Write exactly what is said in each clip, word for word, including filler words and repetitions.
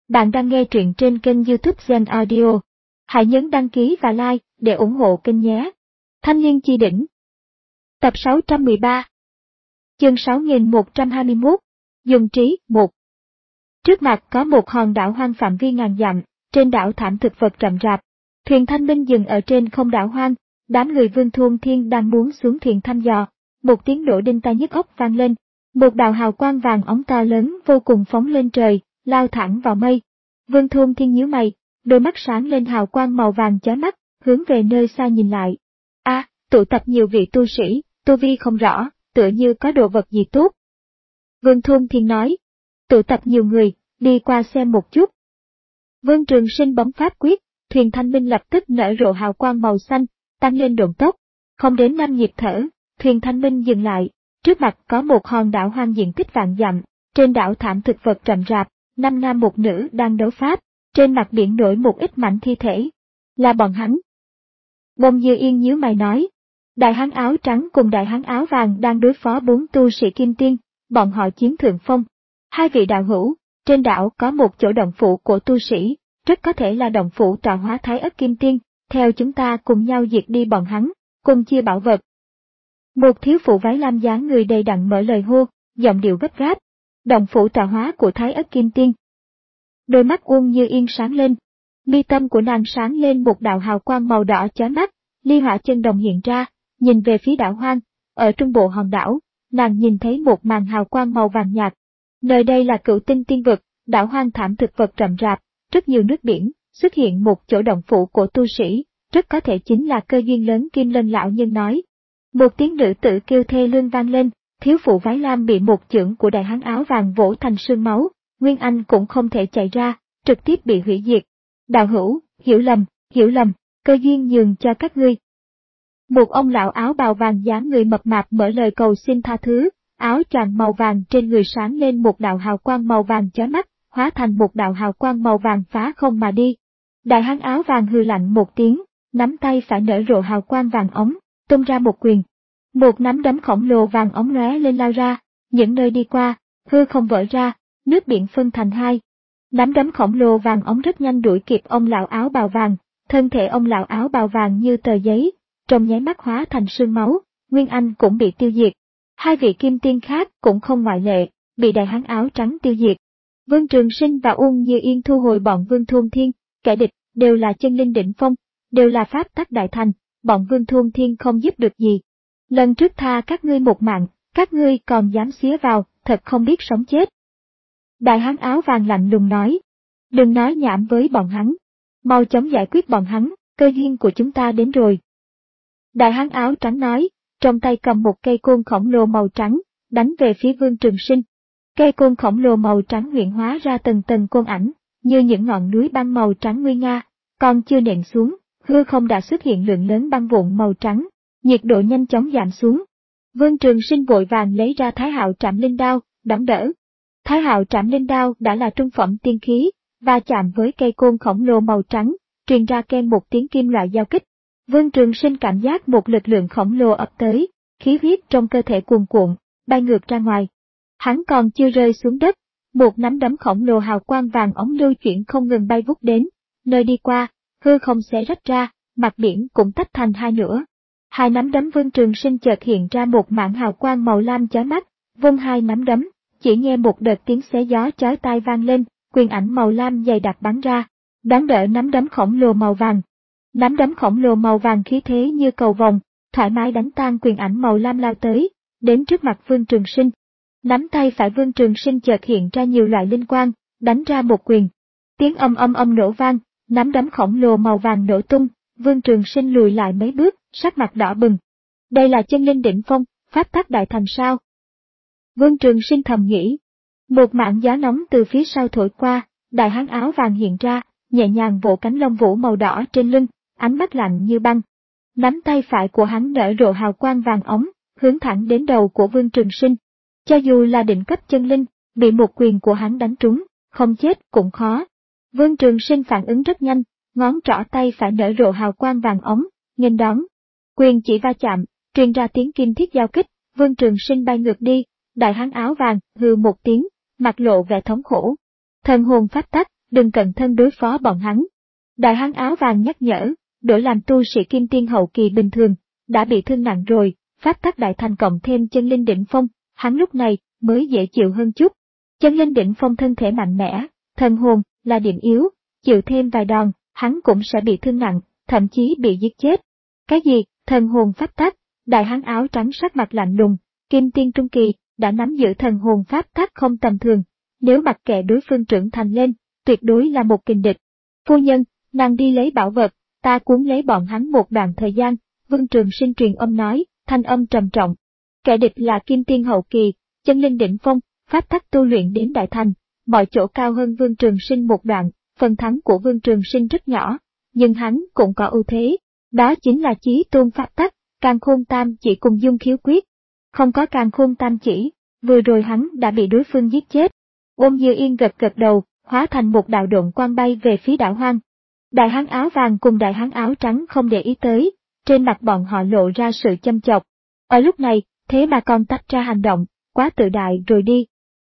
Bạn đang nghe truyện trên kênh YouTube Zen Audio. Hãy nhấn đăng ký và like để ủng hộ kênh nhé. Thanh niên chi đỉnh. Tập sáu trăm mười ba. Chương sáu nghìn một trăm hai mươi mốt. Dùng trí. một. Trước mặt có một hòn đảo hoang phạm vi ngàn dặm, trên đảo thảm thực vật rậm rạp. Thuyền thanh minh dừng ở trên không đảo hoang, đám người Vương Thuôn Thiên đang muốn xuống thuyền thăm dò. Một tiếng nổ đinh tai nhức óc vang lên, một đạo hào quang vàng óng to lớn vô cùng phóng lên trời, lao thẳng vào mây. Vương Thuôn Thiên nhíu mày, đôi mắt sáng lên hào quang màu vàng chói mắt, hướng về nơi xa nhìn lại. A, à, tụ tập nhiều vị tu sĩ, tu vi không rõ, tựa như có đồ vật gì tốt. Vương Thuôn Thiên nói, tụ tập nhiều người, đi qua xem một chút. Vương Trường Sinh bấm pháp quyết, thuyền thanh minh lập tức nở rộ hào quang màu xanh, tăng lên độn tốc. Không đến năm nhịp thở, thuyền thanh minh dừng lại, trước mặt có một hòn đảo hoang diện tích vạn dặm, trên đảo thảm thực vật rậm rạp, năm nam một nữ đang đấu pháp, trên mặt biển nổi một ít mảnh thi thể. Là bọn hắn. Bông Dư Yên nhíu mày nói, đại hán áo trắng cùng đại hán áo vàng đang đối phó bốn tu sĩ kim tiên, bọn họ chiếm thượng phong. Hai vị đạo hữu, trên đảo có một chỗ động phủ của tu sĩ, rất có thể là động phủ tọa hóa Thái Ất Kim Tiên, theo chúng ta cùng nhau diệt đi bọn hắn, cùng chia bảo vật. Một thiếu phụ váy lam dáng người đầy đặn mở lời hô, giọng điệu gấp gáp. Động phủ tọa hóa của Thái Ất Kim Tiên. Đôi mắt Uông Như Yên sáng lên, mi tâm của nàng sáng lên một đạo hào quang màu đỏ chói mắt, ly hỏa chân đồng hiện ra, nhìn về phía đảo hoang, ở trung bộ hòn đảo, nàng nhìn thấy một màn hào quang màu vàng nhạt. Nơi đây là Cửu Tinh Tiên Vực, đảo hoang thảm thực vật rậm rạp, rất nhiều nước biển, xuất hiện một chỗ động phủ của tu sĩ, rất có thể chính là cơ duyên lớn Kim Lân lão nhân nói. Một tiếng nữ tử kêu thê lương vang lên. Thiếu phụ váy lam bị một chưởng của đại hán áo vàng vỗ thành sương máu, Nguyên Anh cũng không thể chạy ra, trực tiếp bị hủy diệt. Đạo hữu, hiểu lầm, hiểu lầm, cơ duyên nhường cho các ngươi. Một ông lão áo bào vàng dáng người mập mạp mở lời cầu xin tha thứ, áo choàng màu vàng trên người sáng lên một đạo hào quang màu vàng chói mắt, hóa thành một đạo hào quang màu vàng phá không mà đi. Đại hán áo vàng hừ lạnh một tiếng, nắm tay phải nở rộ hào quang vàng ống, tung ra một quyền. Một nắm đấm khổng lồ vàng óng lóe lên lao ra, những nơi đi qua, hư không vỡ ra, nước biển phân thành hai. Nắm đấm khổng lồ vàng óng rất nhanh đuổi kịp ông lão áo bào vàng, thân thể ông lão áo bào vàng như tờ giấy, trong nháy mắt hóa thành sương máu, Nguyên Anh cũng bị tiêu diệt. Hai vị kim tiên khác cũng không ngoại lệ, bị đại hán áo trắng tiêu diệt. Vương Trường Sinh và Uông Như Yên thu hồi bọn Vương Thuôn Thiên, kẻ địch đều là chân linh đỉnh phong, đều là pháp tắc đại thành, bọn Vương Thuôn Thiên không giúp được gì. Lần trước tha các ngươi một mạng, các ngươi còn dám xía vào, thật không biết sống chết. Đại hán áo vàng lạnh lùng nói, đừng nói nhảm với bọn hắn, mau chóng giải quyết bọn hắn, cơ duyên của chúng ta đến rồi. Đại hán áo trắng nói, trong tay cầm một cây côn khổng lồ màu trắng, đánh về phía Vương Trường Sinh. Cây côn khổng lồ màu trắng hiện hóa ra từng tầng côn ảnh, như những ngọn núi băng màu trắng nguy nga, còn chưa nện xuống, hư không đã xuất hiện lượng lớn băng vụn màu trắng. Nhiệt độ nhanh chóng giảm xuống. Vương Trường Sinh vội vàng lấy ra Thái Hạo Trảm Linh Đao, đón đỡ. Thái Hạo Trảm Linh Đao đã là trung phẩm tiên khí, và chạm với cây côn khổng lồ màu trắng, truyền ra keng một tiếng kim loại giao kích. Vương Trường Sinh cảm giác một lực lượng khổng lồ ập tới, khí huyết trong cơ thể cuồn cuộn, bay ngược ra ngoài. Hắn còn chưa rơi xuống đất, một nắm đấm khổng lồ hào quang vàng óng lưu chuyển không ngừng bay vút đến, nơi đi qua, hư không xé rách ra, mặt biển cũng tách thành hai nửa. Hai nắm đấm Vương Trường Sinh chợt hiện ra một mảng hào quang màu lam chói mắt, vung hai nắm đấm, chỉ nghe một đợt tiếng xé gió chói tai vang lên, quyền ảnh màu lam dày đặc bắn ra, đón đỡ nắm đấm khổng lồ màu vàng. Nắm đấm khổng lồ màu vàng khí thế như cầu vồng, thoải mái đánh tan quyền ảnh màu lam lao tới, đến trước mặt Vương Trường Sinh. Nắm tay phải Vương Trường Sinh chợt hiện ra nhiều loại linh quang, đánh ra một quyền. Tiếng âm âm âm nổ vang, nắm đấm khổng lồ màu vàng nổ tung. Vương Trường Sinh lùi lại mấy bước, sắc mặt đỏ bừng. Đây là chân linh đỉnh phong, pháp tắc đại thành sao? Vương Trường Sinh thầm nghĩ. Một mảng gió nóng từ phía sau thổi qua, đại hán áo vàng hiện ra, nhẹ nhàng vỗ cánh lông vũ màu đỏ trên lưng, ánh mắt lạnh như băng. Nắm tay phải của hắn nở rộ hào quang vàng óng, hướng thẳng đến đầu của Vương Trường Sinh. Cho dù là đỉnh cấp chân linh, bị một quyền của hắn đánh trúng, không chết cũng khó. Vương Trường Sinh phản ứng rất nhanh. Ngón trỏ tay phải nở rộ hào quang vàng ống, nghênh đón. Quyền chỉ va chạm, truyền ra tiếng kim thiết giao kích, Vương Trường Sinh bay ngược đi, đại hán áo vàng hừ một tiếng, mặt lộ vẻ thống khổ. Thần hồn pháp tắc, đừng cận thân đối phó bọn hắn. Đại hán áo vàng nhắc nhở, đổi làm tu sĩ kim tiên hậu kỳ bình thường, đã bị thương nặng rồi, pháp tắc đại thành cộng thêm chân linh đỉnh phong, hắn lúc này mới dễ chịu hơn chút. Chân linh đỉnh phong thân thể mạnh mẽ, thần hồn là điểm yếu, chịu thêm vài đòn, hắn cũng sẽ bị thương nặng, thậm chí bị giết chết. Cái gì, thần hồn pháp tắc? Đại hán áo trắng sắc mặt lạnh lùng, kim tiên trung kỳ, đã nắm giữ thần hồn pháp tắc không tầm thường, nếu mặc kệ đối phương trưởng thành lên, tuyệt đối là một kình địch. Phu nhân, nàng đi lấy bảo vật, ta cuốn lấy bọn hắn một đoạn thời gian, Vương Trường Sinh truyền âm nói, thanh âm trầm trọng. Kẻ địch là kim tiên hậu kỳ, chân linh đỉnh phong, pháp tắc tu luyện đến đại thành, mọi chỗ cao hơn Vương Trường Sinh một đoạn, phần thắng của Vương Trường Sinh rất nhỏ, nhưng hắn cũng có ưu thế, đó chính là chí tôn pháp tắc, càn khôn tam chỉ cùng dung khiếu quyết. Không có càn khôn tam chỉ, vừa rồi hắn đã bị đối phương giết chết. Ôn Dư Yên gật gật đầu, hóa thành một đạo độn quang bay về phía đảo hoang. Đại hán áo vàng cùng đại hán áo trắng không để ý tới, trên mặt bọn họ lộ ra sự châm chọc. Ở lúc này, thế mà còn tách ra hành động, quá tự đại rồi đi.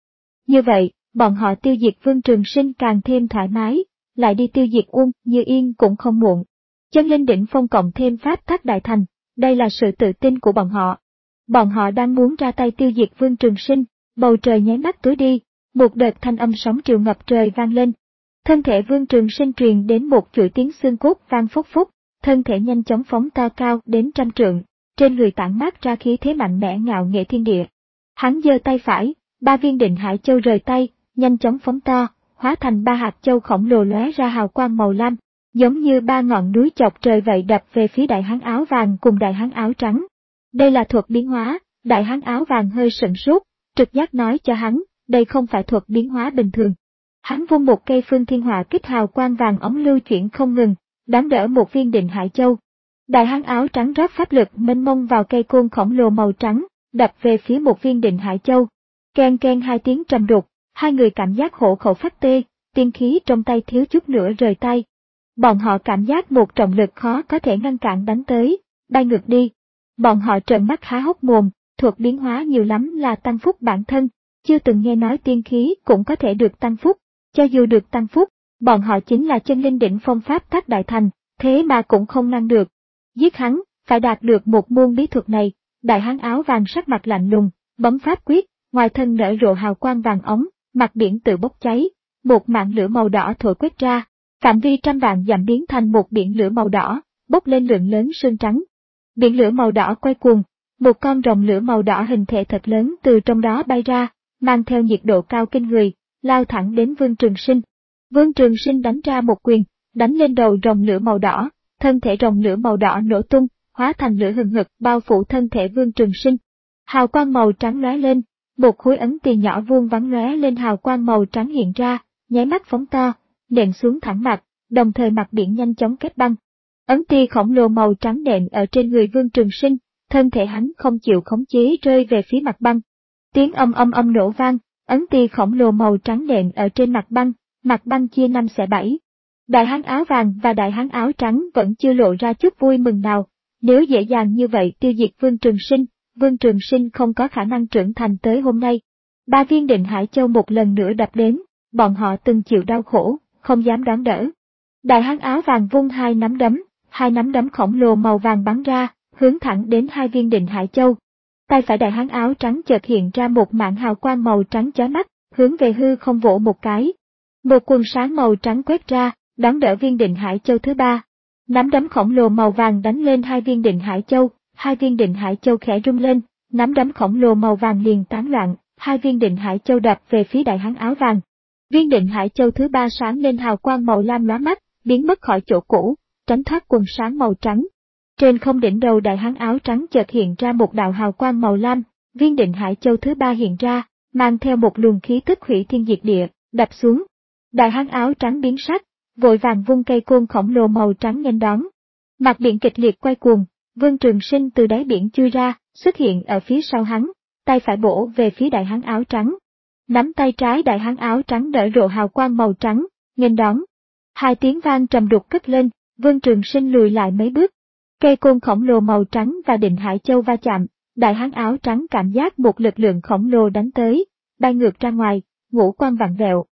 Như vậy, bọn họ tiêu diệt Vương Trường Sinh càng thêm thoải mái, lại đi tiêu diệt Ôn Dư Yên cũng không muộn. Chân linh đỉnh phong cộng thêm pháp tắc đại thành, đây là sự tự tin của bọn họ. Bọn họ đang muốn ra tay tiêu diệt Vương Trường Sinh, bầu trời nháy mắt tối đi, một đợt thanh âm sóng triều ngập trời vang lên. Thân thể Vương Trường Sinh truyền đến một chuỗi tiếng xương cốt vang phúc phúc, thân thể nhanh chóng phóng to cao đến trăm trượng, trên người tản mát ra khí thế mạnh mẽ ngạo nghệ thiên địa. Hắn giơ tay phải, ba viên Định Hải Châu rời tay, nhanh chóng phóng to, hóa thành ba hạt châu khổng lồ lóe ra hào quang màu lam, giống như ba ngọn núi chọc trời vậy đập về phía đại hán áo vàng cùng đại hán áo trắng. Đây là thuật biến hóa, đại hán áo vàng hơi sửng sốt, trực giác nói cho hắn, đây không phải thuật biến hóa bình thường. Hắn vung một cây phương thiên hỏa kích hào quang vàng ống lưu chuyển không ngừng, đón đỡ một viên Định Hải Châu. Đại hán áo trắng rót pháp lực mênh mông vào cây côn khổng lồ màu trắng, đập về phía một viên Định Hải Châu. Ken ken hai tiếng trầm đục, hai người cảm giác hổ khẩu phát tê, tiên khí trong tay thiếu chút nữa rời tay. Bọn họ cảm giác một trọng lực khó có thể ngăn cản đánh tới, bay ngược đi. Bọn họ trợn mắt há hốc mồm, thuật biến hóa nhiều lắm là tăng phúc bản thân, chưa từng nghe nói tiên khí cũng có thể được tăng phúc, cho dù được tăng phúc, bọn họ chính là chân linh đỉnh phong pháp tắc đại thành, thế mà cũng không ngăn được. Giết hắn, phải đạt được một môn bí thuật này, đại hán áo vàng sắc mặt lạnh lùng, bấm pháp quyết, ngoài thân nở rộ hào quang vàng ống, mặt biển tự bốc cháy, một mảng lửa màu đỏ thổi quét ra, phạm vi trăm vạn dặm biến thành một biển lửa màu đỏ, bốc lên lượng lớn sương trắng. Biển lửa màu đỏ quay cuồng, một con rồng lửa màu đỏ hình thể thật lớn từ trong đó bay ra, mang theo nhiệt độ cao kinh người, lao thẳng đến Vương Trường Sinh. Vương Trường Sinh đánh ra một quyền, đánh lên đầu rồng lửa màu đỏ, thân thể rồng lửa màu đỏ nổ tung, hóa thành lửa hừng hực bao phủ thân thể Vương Trường Sinh. Hào quang màu trắng lóe lên, một khối ấn tiền nhỏ vuông vắn lóe lên hào quang màu trắng hiện ra, nháy mắt phóng to, nện xuống thẳng mặt, đồng thời mặt biển nhanh chóng kết băng. Ấn ti khổng lồ màu trắng nện ở trên người Vương Trường Sinh, thân thể hắn không chịu khống chế rơi về phía mặt băng. Tiếng âm âm âm nổ vang, ấn ti khổng lồ màu trắng nện ở trên mặt băng, mặt băng chia năm xẻ bảy. Đại hán áo vàng và đại hán áo trắng vẫn chưa lộ ra chút vui mừng nào, nếu dễ dàng như vậy tiêu diệt Vương Trường Sinh, Vương Trường Sinh không có khả năng trưởng thành tới hôm nay. Ba viên Định Hải Châu một lần nữa đập đến, bọn họ từng chịu đau khổ, không dám đón đỡ. Đại hán áo vàng vung hai nắm đấm, hai nắm đấm khổng lồ màu vàng bắn ra, hướng thẳng đến hai viên Định Hải Châu. Tay phải đại hán áo trắng chợt hiện ra một mảng hào quang màu trắng chói mắt, hướng về hư không vỗ một cái. Một quần sáng màu trắng quét ra, đón đỡ viên Định Hải Châu thứ ba. Nắm đấm khổng lồ màu vàng đánh lên hai viên Định Hải Châu, hai viên Định Hải Châu khẽ rung lên, nắm đấm khổng lồ màu vàng liền tán loạn, hai viên Định Hải Châu đập về phía đại hán áo vàng. Viên Định Hải Châu thứ ba sáng lên hào quang màu lam lóa mắt, biến mất khỏi chỗ cũ, tránh thoát quần sáng màu trắng. Trên không đỉnh đầu đại hán áo trắng chợt hiện ra một đạo hào quang màu lam, viên Định Hải Châu thứ ba hiện ra, mang theo một luồng khí tức hủy thiên diệt địa, đập xuống. Đại hán áo trắng biến sắc, vội vàng vung cây côn khổng lồ màu trắng nghênh đón. Mặt biển kịch liệt quay cuồng, Vương Trường Sinh từ đáy biển chui ra, xuất hiện ở phía sau hắn, tay phải bổ về phía đại hán áo trắng. Nắm tay trái đại hán áo trắng đỡ rộ hào quang màu trắng, nghênh đón. Hai tiếng vang trầm đục cất lên, Vương Trường Sinh lùi lại mấy bước. Cây côn khổng lồ màu trắng và Định Hải Châu va chạm, đại hán áo trắng cảm giác một lực lượng khổng lồ đánh tới, bay ngược ra ngoài, ngũ quan vặn vẹo.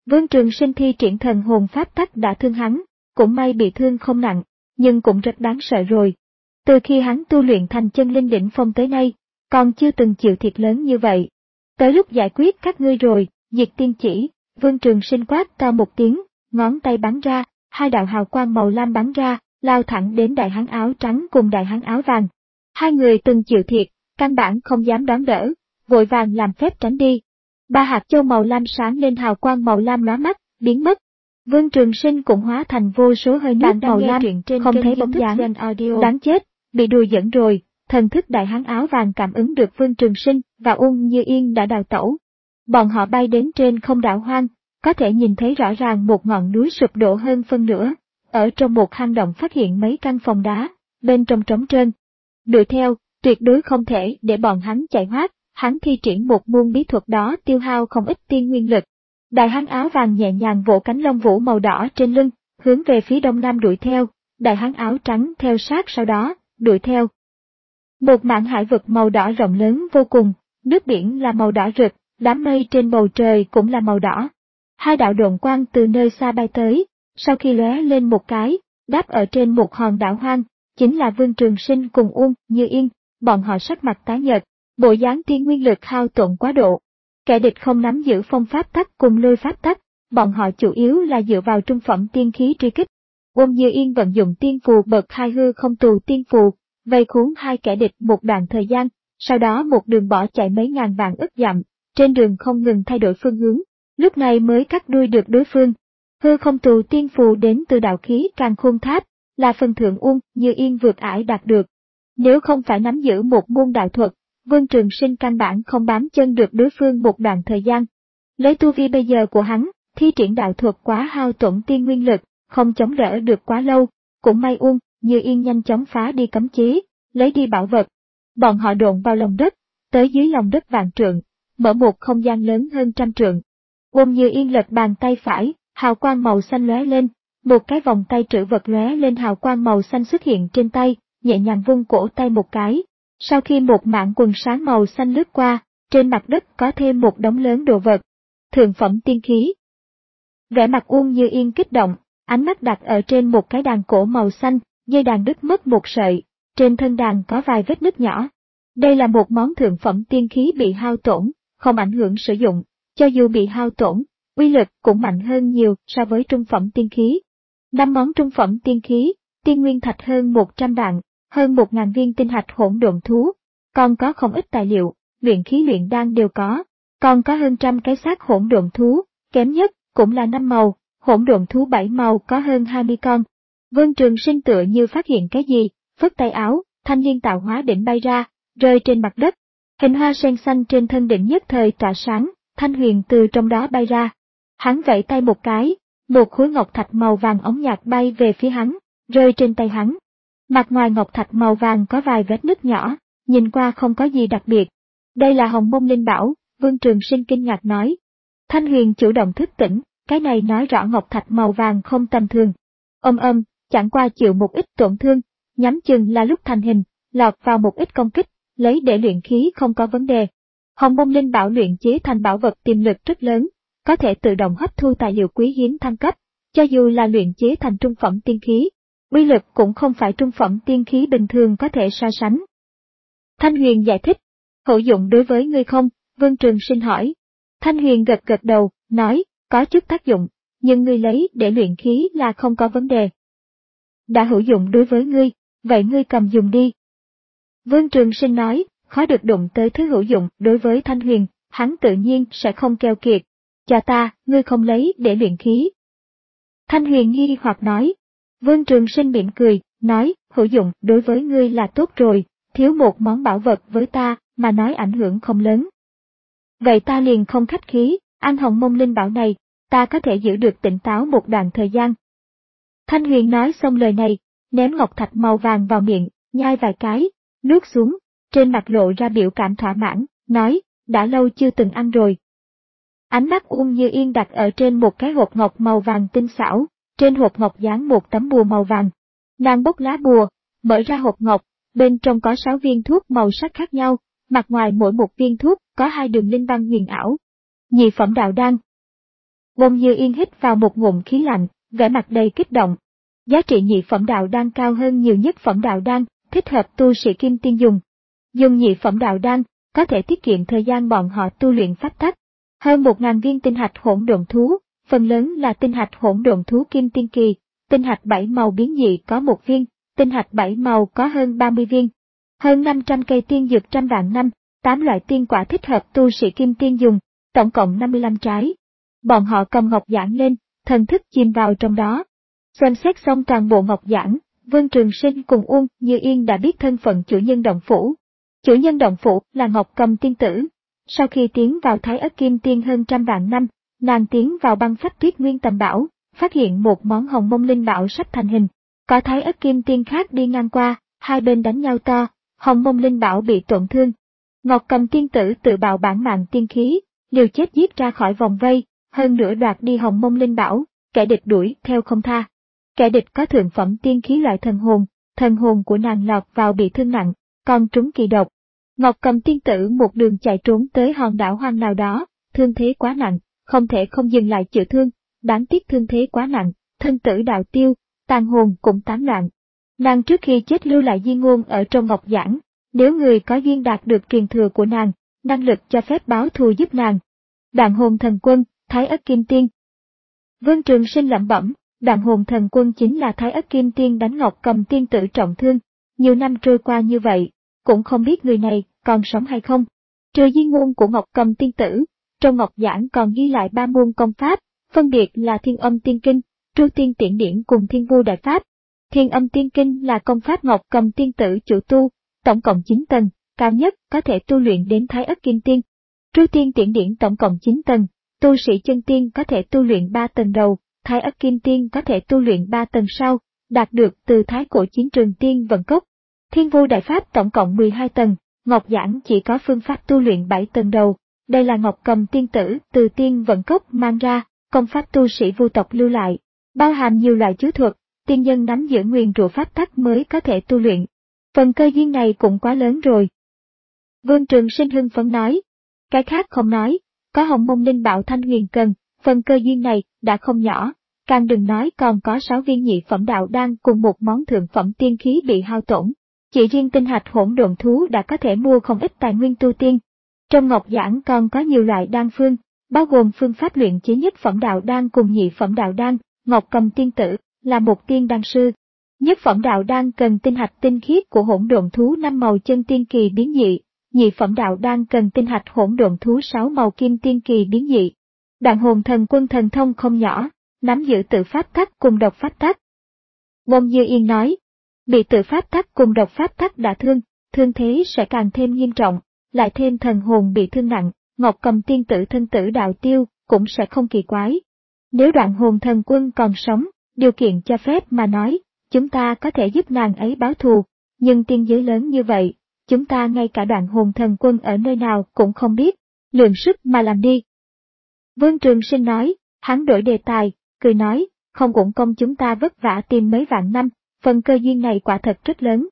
Vương Trường Sinh thi triển thần hồn pháp tắc đã thương hắn, cũng may bị thương không nặng, nhưng cũng rất đáng sợ rồi. Từ khi hắn tu luyện thành chân linh đỉnh phong tới nay, còn chưa từng chịu thiệt lớn như vậy. Tới lúc giải quyết các ngươi rồi, Diệt Tiên Chỉ, Vương Trường Sinh quát to một tiếng, ngón tay bắn ra, hai đạo hào quang màu lam bắn ra, lao thẳng đến đại hán áo trắng cùng đại hán áo vàng. Hai người từng chịu thiệt, căn bản không dám đón đỡ, vội vàng làm phép tránh đi. Ba hạt châu màu lam sáng lên hào quang màu lam lóa mắt, biến mất. Vương Trường Sinh cũng hóa thành vô số hơi nước màu lam, không thấy bóng dáng. Đáng chết, bị đùa dẫn rồi. Thần thức đại hán áo vàng cảm ứng được Vương Trường Sinh và Ung Như Yên đã đào tẩu. Bọn họ bay đến trên không đảo hoang, có thể nhìn thấy rõ ràng một ngọn núi sụp đổ hơn phân nửa. Ở trong một hang động phát hiện mấy căn phòng đá, bên trong trống trơn. Đuổi theo, tuyệt đối không thể để bọn hắn chạy thoát. Hắn thi triển một môn bí thuật đó tiêu hao không ít tiên nguyên lực. Đại hán áo vàng nhẹ nhàng vỗ cánh lông vũ màu đỏ trên lưng, hướng về phía đông nam đuổi theo. Đại hán áo trắng theo sát sau đó, đuổi theo. Một mảng hải vực màu đỏ rộng lớn vô cùng, nước biển là màu đỏ rực, đám mây trên bầu trời cũng là màu đỏ. Hai đạo độn quang từ nơi xa bay tới, sau khi lóe lên một cái, đáp ở trên một hòn đảo hoang, chính là Vương Trường Sinh cùng Ung Như Yên, bọn họ sắc mặt tái nhợt, bộ dáng tiên nguyên lực hao tổn quá độ. Kẻ địch không nắm giữ phong pháp tắc cùng lôi pháp tắc, bọn họ chủ yếu là dựa vào trung phẩm tiên khí truy kích. Ung Như Yên vận dụng tiên phù bậc hai hư không tù tiên phù, vây khốn hai kẻ địch một đoạn thời gian, sau đó một đường bỏ chạy mấy ngàn vạn ức dặm, trên đường không ngừng thay đổi phương hướng, lúc này mới cắt đuôi được đối phương. Hư không tù tiên phù đến từ đạo khí Càn Khôn Tháp, là phần thưởng Ung Như Yên vượt ải đạt được. Nếu không phải nắm giữ một môn đạo thuật, Vương Trường Sinh căn bản không bám chân được đối phương một đoạn thời gian. Lấy tu vi bây giờ của hắn, thi triển đạo thuật quá hao tổn tiên nguyên lực, không chống đỡ được quá lâu, cũng may Ung Như Yên nhanh chóng phá đi cấm chế, lấy đi bảo vật. Bọn họ độn vào lòng đất, tới dưới lòng đất vạn trượng, mở một không gian lớn hơn trăm trượng. Ung Như Yên lật bàn tay phải, hào quang màu xanh lóe lên, một cái vòng tay trữ vật lóe lên hào quang màu xanh xuất hiện trên tay, nhẹ nhàng vung cổ tay một cái. Sau khi một mảng quần sáng màu xanh lướt qua, trên mặt đất có thêm một đống lớn đồ vật. Thượng phẩm tiên khí. Vẻ mặt Ung Như Yên kích động, ánh mắt đặt ở trên một cái đàn cổ màu xanh, dây đàn đứt mất một sợi, trên thân đàn có vài vết nứt nhỏ. Đây là một món thượng phẩm tiên khí bị hao tổn, không ảnh hưởng sử dụng, cho dù bị hao tổn, uy lực cũng mạnh hơn nhiều so với trung phẩm tiên khí. Năm món trung phẩm tiên khí, tiên nguyên thạch hơn một trăm vạn, hơn một ngàn viên tinh hạch hỗn độn thú, còn có không ít tài liệu, luyện khí luyện đan đều có, còn có hơn trăm cái xác hỗn độn thú, kém nhất cũng là năm màu, hỗn độn thú bảy màu có hơn hai mươi con. Vương Trường Sinh tựa như phát hiện cái gì, phất tay áo, thanh liên tạo hóa đỉnh bay ra, rơi trên mặt đất. Hình hoa sen xanh trên thân đỉnh nhất thời tỏa sáng, thanh huyền từ trong đó bay ra. Hắn vẫy tay một cái, một khối ngọc thạch màu vàng óng nhạt bay về phía hắn, rơi trên tay hắn. Mặt ngoài ngọc thạch màu vàng có vài vết nứt nhỏ, nhìn qua không có gì đặc biệt. Đây là Hồng Mông Linh Bảo, Vương Trường Sinh kinh ngạc nói. Thanh huyền chủ động thức tỉnh, cái này nói rõ ngọc thạch màu vàng không tầm thường. Âm âm, chẳng qua chịu một ít tổn thương, nhắm chừng là lúc thành hình, lọt vào một ít công kích, lấy để luyện khí không có vấn đề. Hồng Mông Linh Bảo luyện chế thành bảo vật tiềm lực rất lớn, có thể tự động hấp thu tài liệu quý hiếm thăng cấp, cho dù là luyện chế thành trung phẩm tiên khí, uy lực cũng không phải trung phẩm tiên khí bình thường có thể so sánh. Thanh huyền giải thích, hữu dụng đối với ngươi không? Vương Trường Sinh hỏi. Thanh huyền gật gật đầu, nói, có chút tác dụng, nhưng ngươi lấy để luyện khí là không có vấn đề. Đã hữu dụng đối với ngươi, vậy ngươi cầm dùng đi. Vương Trường Sinh nói, khó được đụng tới thứ hữu dụng đối với Thanh huyền, hắn tự nhiên sẽ không keo kiệt. Cho ta, ngươi không lấy để luyện khí. Thanh huyền nghi hoặc nói. Vương Trường Sinh mỉm cười, nói, hữu dụng đối với ngươi là tốt rồi, thiếu một món bảo vật với ta, mà nói ảnh hưởng không lớn. Vậy ta liền không khách khí, ăn Hồng Mông Linh Bảo này, ta có thể giữ được tỉnh táo một đoạn thời gian. Thanh huyền nói xong lời này, ném ngọc thạch màu vàng vào miệng, nhai vài cái, nuốt xuống, trên mặt lộ ra biểu cảm thỏa mãn, nói, đã lâu chưa từng ăn rồi. Ánh mắt Ung Như Yên đặt ở trên một cái hộp ngọc màu vàng tinh xảo, trên hộp ngọc dán một tấm bùa màu vàng. Nàng bốc lá bùa, mở ra hộp ngọc, bên trong có sáu viên thuốc màu sắc khác nhau, mặt ngoài mỗi một viên thuốc có hai đường linh văn huyền ảo. Nhị phẩm đạo đan. Bông Như Yên hít vào một ngụm khí lạnh, vẻ mặt đầy kích động. Giá trị nhị phẩm đạo đan cao hơn nhiều nhất phẩm đạo đan, thích hợp tu sĩ kim tiên dùng. Dùng nhị phẩm đạo đan, có thể tiết kiệm thời gian bọn họ tu luyện pháp tắc. Hơn một ngàn viên tinh hạch hỗn độn thú, phần lớn là tinh hạch hỗn độn thú kim tiên kỳ, tinh hạch bảy màu biến dị có một viên, tinh hạch bảy màu có hơn ba mươi viên. Hơn năm trăm cây tiên dược trăm vạn năm, tám loại tiên quả thích hợp tu sĩ kim tiên dùng, tổng cộng năm mươi lăm trái. Bọn họ cầm ngọc giản lên, thần thức chìm vào trong đó. Xem xét xong toàn bộ ngọc giản, Vương Trường Sinh cùng Uông Như Yên đã biết thân phận chủ nhân động phủ. Chủ nhân động phủ là Ngọc Cầm tiên tử. Sau khi tiến vào Thái Ất Kim Tiên hơn trăm vạn năm, nàng tiến vào băng phách tuyết nguyên tầm bảo, phát hiện một món hồng mông linh bảo sắp thành hình. Có Thái Ất Kim Tiên khác đi ngang qua, hai bên đánh nhau to, hồng mông linh bảo bị tổn thương. Ngọc Cầm tiên tử tự bạo bản mạng tiên khí, liều chết giết ra khỏi vòng vây, hơn nữa đoạt đi hồng mông linh bảo, kẻ địch đuổi theo không tha. Kẻ địch có thượng phẩm tiên khí loại thần hồn, thần hồn của nàng lọt vào bị thương nặng, còn trúng kỳ độc. Ngọc Cầm tiên tử một đường chạy trốn tới hòn đảo hoang nào đó, thương thế quá nặng, không thể không dừng lại chữa thương, đáng tiếc thương thế quá nặng, thân tử đạo tiêu, tàn hồn cũng tán loạn. Nàng trước khi chết lưu lại di ngôn ở trong ngọc giản, nếu người có duyên đạt được truyền thừa của nàng, năng lực cho phép báo thù giúp nàng. Đoạn hồn thần quân, Thái Ất Kim Tiên. Vương Trường Sinh lẩm bẩm, đoạn hồn thần quân chính là Thái Ất Kim Tiên đánh Ngọc Cầm tiên tử trọng thương, nhiều năm trôi qua như vậy, cũng không biết người này còn sống hay không. Trừ di ngôn của Ngọc Cầm tiên tử, trong ngọc giản còn ghi lại ba môn công pháp, phân biệt là Thiên Âm Tiên Kinh, Tru Tiên Tiễn Điển cùng Thiên Vu Đại Pháp. Thiên Âm Tiên Kinh là công pháp Ngọc Cầm tiên tử chủ tu, tổng cộng chín tầng, cao nhất có thể tu luyện đến Thái Ất Kim Tiên. Tru Tiên Tiễn Điển tổng cộng chín tầng, tu sĩ chân tiên có thể tu luyện ba tầng đầu, Thái Ất Kim Tiên có thể tu luyện ba tầng sau, đạt được từ Thái Cổ Chiến Trường Tiên Vận Cốc. Thiên Vu Đại Pháp tổng cộng mười hai tầng, ngọc giản chỉ có phương pháp tu luyện bảy tầng đầu. Đây là Ngọc Cầm tiên tử từ Tiên Vận Cốc mang ra, công pháp tu sĩ vu tộc lưu lại, bao hàm nhiều loại chú thuật, tiên nhân nắm giữ nguyền rủa pháp tắc mới có thể tu luyện. Phần cơ duyên này cũng quá lớn rồi. Vương Trường Sinh hưng phấn nói, cái khác không nói, có hồng mông linh bảo thanh huyền cần, phần cơ duyên này đã không nhỏ, càng đừng nói còn có sáu viên nhị phẩm đạo đan cùng một món thượng phẩm tiên khí bị hao tổn. Chỉ riêng tinh hạch hỗn độn thú đã có thể mua không ít tài nguyên tu tiên. Trong ngọc giản còn có nhiều loại đan phương, bao gồm phương pháp luyện chế nhất phẩm đạo đan cùng nhị phẩm đạo đan. Ngọc Cầm tiên tử là một tiên đan sư. Nhất phẩm đạo đan cần tinh hạch tinh khiết của hỗn độn thú năm màu chân tiên kỳ biến dị, nhị phẩm đạo đan cần tinh hạch hỗn độn thú sáu màu kim tiên kỳ biến dị. Đoạn hồn thần quân thần thông không nhỏ, nắm giữ tự pháp tắc cùng độc pháp tắc. Bông Như Yên nói, bị tự pháp tắc cùng độc pháp tắc đả thương, thương thế sẽ càng thêm nghiêm trọng, lại thêm thần hồn bị thương nặng, Ngọc Cầm tiên tử thân tử đạo tiêu cũng sẽ không kỳ quái. Nếu đoạn hồn thần quân còn sống, điều kiện cho phép mà nói, chúng ta có thể giúp nàng ấy báo thù, nhưng tiên giới lớn như vậy, chúng ta ngay cả đoạn hồn thần quân ở nơi nào cũng không biết, lượng sức mà làm đi. Vương Trường Sinh nói, hắn đổi đề tài, cười nói, không uổng công chúng ta vất vả tìm mấy vạn năm, phần cơ duyên này quả thật rất lớn.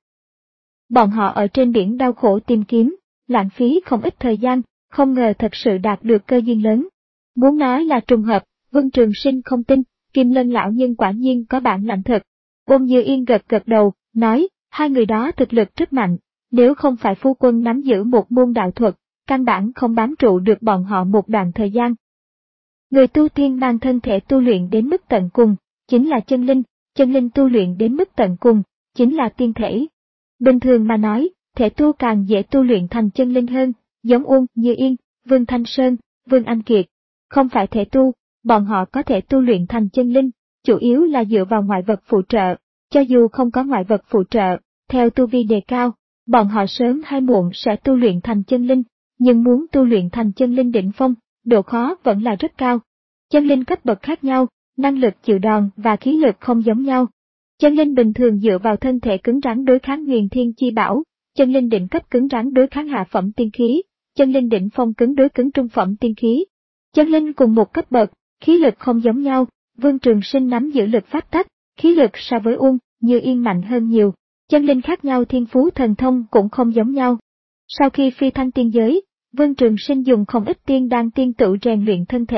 Bọn họ ở trên biển đau khổ tìm kiếm, lãng phí không ít thời gian, không ngờ thật sự đạt được cơ duyên lớn. Muốn nói là trùng hợp, Vương Trường Sinh không tin, Kim Lân lão nhân quả nhiên có bản lãnh thật. Bông Như Yên gật gật đầu, nói, hai người đó thực lực rất mạnh, nếu không phải phu quân nắm giữ một môn đạo thuật, căn bản không bám trụ được bọn họ một đoạn thời gian. Người tu tiên mang thân thể tu luyện đến mức tận cùng, chính là chân linh, chân linh tu luyện đến mức tận cùng, chính là tiên thể. Bình thường mà nói, thể tu càng dễ tu luyện thành chân linh hơn, giống Uông Như Yên, Vương Thanh Sơn, Vương Anh Kiệt. Không phải thể tu, bọn họ có thể tu luyện thành chân linh, chủ yếu là dựa vào ngoại vật phụ trợ, cho dù không có ngoại vật phụ trợ, theo tu vi đề cao, bọn họ sớm hay muộn sẽ tu luyện thành chân linh, nhưng muốn tu luyện thành chân linh đỉnh phong, độ khó vẫn là rất cao. Chân linh cấp bậc khác nhau, năng lực chịu đòn và khí lực không giống nhau. Chân linh bình thường dựa vào thân thể cứng rắn đối kháng huyền thiên chi bảo, chân linh đỉnh cấp cứng rắn đối kháng hạ phẩm tiên khí, chân linh đỉnh phong cứng đối cứng trung phẩm tiên khí. Chân linh cùng một cấp bậc, khí lực không giống nhau, Vương Trường Sinh nắm giữ lực pháp tắc, khí lực so với Uông Như Yên mạnh hơn nhiều. Chân linh khác nhau thiên phú thần thông cũng không giống nhau. Sau khi phi thăng tiên giới, Vương Trường Sinh dùng không ít tiên đan tiên tựu rèn luyện thân thể,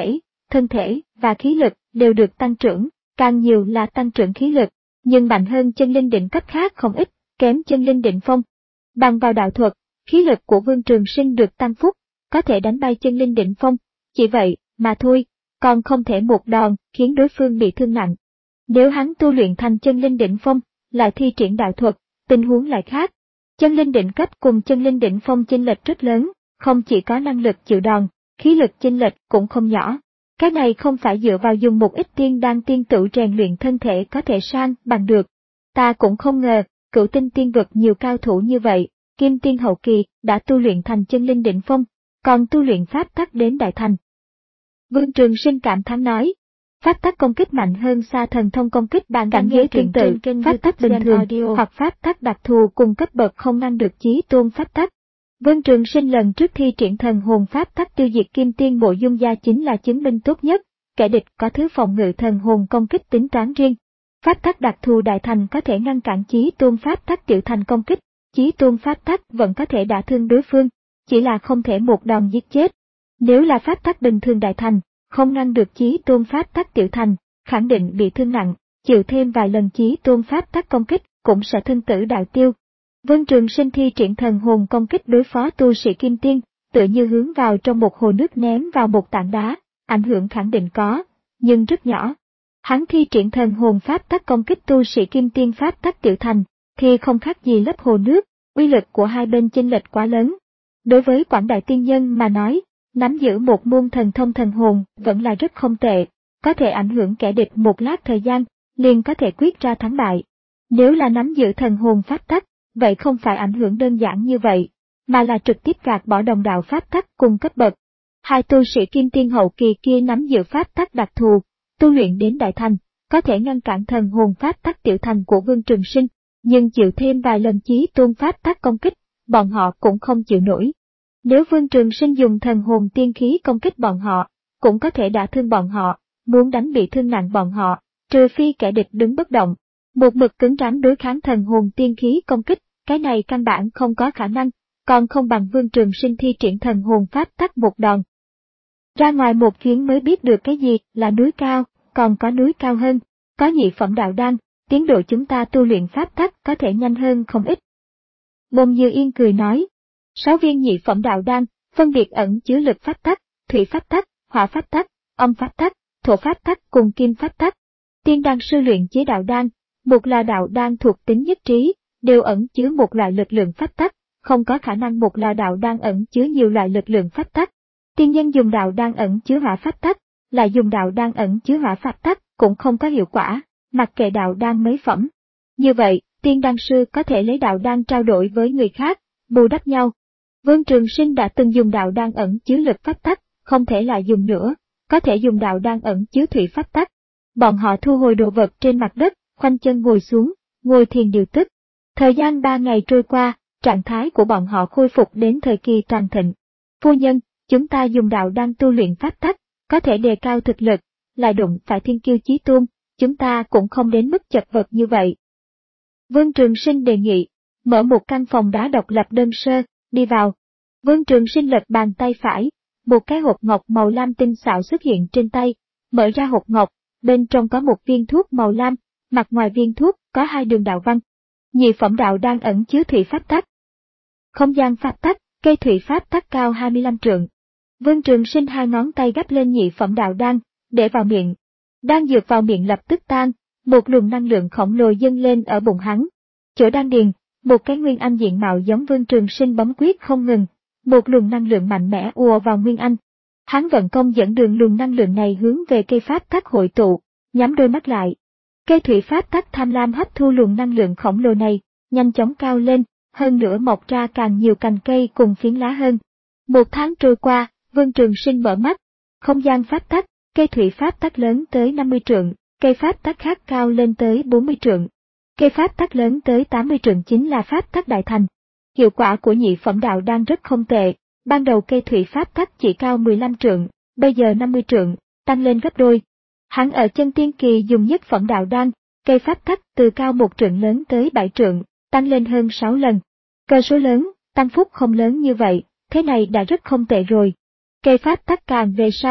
thân thể và khí lực đều được tăng trưởng, càng nhiều là tăng trưởng khí lực, nhưng mạnh hơn chân linh đỉnh cấp khác không ít, kém chân linh đỉnh phong. Bằng vào đạo thuật, khí lực của Vương Trường Sinh được tăng phúc, có thể đánh bay chân linh đỉnh phong, chỉ vậy mà thôi, còn không thể một đòn khiến đối phương bị thương nặng. Nếu hắn tu luyện thành chân linh đỉnh phong, lại thi triển đạo thuật, tình huống lại khác. Chân linh đỉnh cấp cùng chân linh đỉnh phong chênh lệch rất lớn, không chỉ có năng lực chịu đòn, khí lực chênh lệch cũng không nhỏ. Cái này không phải dựa vào dùng một ít tiên đan tiên tửu rèn luyện thân thể có thể sang bằng được. Ta cũng không ngờ, cửu tinh tiên vực nhiều cao thủ như vậy, kim tiên hậu kỳ đã tu luyện thành chân linh đỉnh phong, còn tu luyện pháp tắc đến đại thành. Vương Trường Sinh cảm thán nói, pháp tắc công kích mạnh hơn xa thần thông công kích bằng cảnh giới tương tự, pháp tắc bình thường hoặc pháp tắc đặc thù cùng cấp bậc không ngăn được chí tôn pháp tắc. Vương Trường Sinh lần trước thi triển thần hồn pháp tắc tiêu diệt kim tiên Mộ Dung gia chính là chứng minh tốt nhất, kẻ địch có thứ phòng ngự thần hồn công kích tính toán riêng. Pháp tắc đặc thù đại thành có thể ngăn cản chí tôn pháp tắc tiểu thành công kích, chí tôn pháp tắc vẫn có thể đả thương đối phương, chỉ là không thể một đòn giết chết. Nếu là pháp tắc bình thường đại thành, không ngăn được chí tôn pháp tắc tiểu thành, khẳng định bị thương nặng, chịu thêm vài lần chí tôn pháp tắc công kích cũng sẽ thân tử đạo tiêu. Vương Trường Sinh thi triển thần hồn công kích đối phó tu sĩ kim tiên, tựa như hướng vào trong một hồ nước ném vào một tảng đá, ảnh hưởng khẳng định có, nhưng rất nhỏ. Hắn thi triển thần hồn pháp tắc công kích tu sĩ kim tiên pháp tắc tiểu thành, thì không khác gì lấp hồ nước, uy lực của hai bên chênh lệch quá lớn. Đối với quảng đại tiên nhân mà nói, nắm giữ một môn thần thông thần hồn vẫn là rất không tệ, có thể ảnh hưởng kẻ địch một lát thời gian, liền có thể quyết ra thắng bại. Nếu là nắm giữ thần hồn pháp tắc, vậy không phải ảnh hưởng đơn giản như vậy, mà là trực tiếp gạt bỏ đồng đạo pháp tắc cùng cấp bậc. Hai tu sĩ kim tiên hậu kỳ kia nắm giữ pháp tắc đặc thù, tu luyện đến đại thành, có thể ngăn cản thần hồn pháp tắc tiểu thành của Vương Trường Sinh, nhưng chịu thêm vài lần chí tôn pháp tắc công kích, bọn họ cũng không chịu nổi. Nếu Vương Trường Sinh dùng thần hồn tiên khí công kích bọn họ, cũng có thể đả thương bọn họ, muốn đánh bị thương nặng bọn họ, trừ phi kẻ địch đứng bất động. Một mực cứng rắn đối kháng thần hồn tiên khí công kích, cái này căn bản không có khả năng, còn không bằng Vương Trường Sinh thi triển thần hồn pháp tắc một đòn. Ra ngoài một chuyến mới biết được cái gì là núi cao, còn có núi cao hơn, có nhị phẩm đạo đan, tiến độ chúng ta tu luyện pháp tắc có thể nhanh hơn không ít. Bông Như Yên cười nói, sáu viên nhị phẩm đạo đan, phân biệt ẩn chứa lực pháp tắc, thủy pháp tắc, hỏa pháp tắc, âm pháp tắc, thổ pháp tắc cùng kim pháp tắc. Tiên đan sư luyện chế đạo đan, một là đạo đan thuộc tính nhất trí, đều ẩn chứa một loại lực lượng pháp tắc, không có khả năng một là đạo đan ẩn chứa nhiều loại lực lượng pháp tắc. Tiên nhân dùng đạo đan ẩn chứa hỏa pháp tắc, lại dùng đạo đan ẩn chứa hỏa pháp tắc cũng không có hiệu quả, mặc kệ đạo đan mấy phẩm. Như vậy, tiên đan sư có thể lấy đạo đan trao đổi với người khác, bù đắp nhau. Vương Trường Sinh đã từng dùng đạo đan ẩn chứa lực pháp tắc, không thể lại dùng nữa, có thể dùng đạo đan ẩn chứa thủy pháp tắc. Bọn họ thu hồi đồ vật trên mặt đất, khoanh chân ngồi xuống, ngồi thiền điều tức. Thời gian ba ngày trôi qua, trạng thái của bọn họ khôi phục đến thời kỳ toàn thịnh. Phu nhân, chúng ta dùng đạo đan tu luyện pháp tắc, có thể đề cao thực lực, lại đụng phải thiên kiêu chí tôn, chúng ta cũng không đến mức chật vật như vậy. Vương Trường Sinh đề nghị, mở một căn phòng đá độc lập đơn sơ, đi vào. Vương Trường Sinh lật bàn tay phải, một cái hộp ngọc màu lam tinh xảo xuất hiện trên tay, mở ra hộp ngọc, bên trong có một viên thuốc màu lam, mặt ngoài viên thuốc có hai đường đạo văn. Nhị phẩm đạo đang ẩn chứa thủy pháp tắc. Không gian pháp tắc, cây thủy pháp tắc cao hai mươi lăm trượng. Vương Trường Sinh hai ngón tay gắp lên nhị phẩm đạo đan, để vào miệng. Đan dược vào miệng lập tức tan, một luồng năng lượng khổng lồ dâng lên ở bụng hắn. Chỗ đan điền, một cái nguyên anh diện mạo giống Vương Trường Sinh bấm quyết không ngừng, một luồng năng lượng mạnh mẽ ùa vào nguyên anh. Hắn vận công dẫn đường luồng năng lượng này hướng về cây pháp tắc hội tụ, nhắm đôi mắt lại. Cây thủy pháp tắc tham lam hấp thu luồng năng lượng khổng lồ này, nhanh chóng cao lên, hơn nữa mọc ra càng nhiều cành cây cùng phiến lá hơn. Một tháng trôi qua, Vương Trường Sinh mở mắt. Không gian pháp tắc, cây thủy pháp tắc lớn tới năm mươi trượng, cây pháp tắc khác cao lên tới bốn mươi trượng. Cây pháp tắc lớn tới tám mươi trượng chính là pháp tắc đại thành. Hiệu quả của nhị phẩm đạo đan rất không tệ, ban đầu cây thủy pháp tắc chỉ cao mười lăm trượng, bây giờ năm mươi trượng, tăng lên gấp đôi. Hắn ở chân tiên kỳ dùng nhất phẩm đạo đan, cây pháp tắc từ cao một trượng lớn tới bảy trượng, tăng lên hơn sáu lần. Cơ số lớn, tăng phúc không lớn như vậy, thế này đã rất không tệ rồi. Cây pháp tắc càng về sau, tốc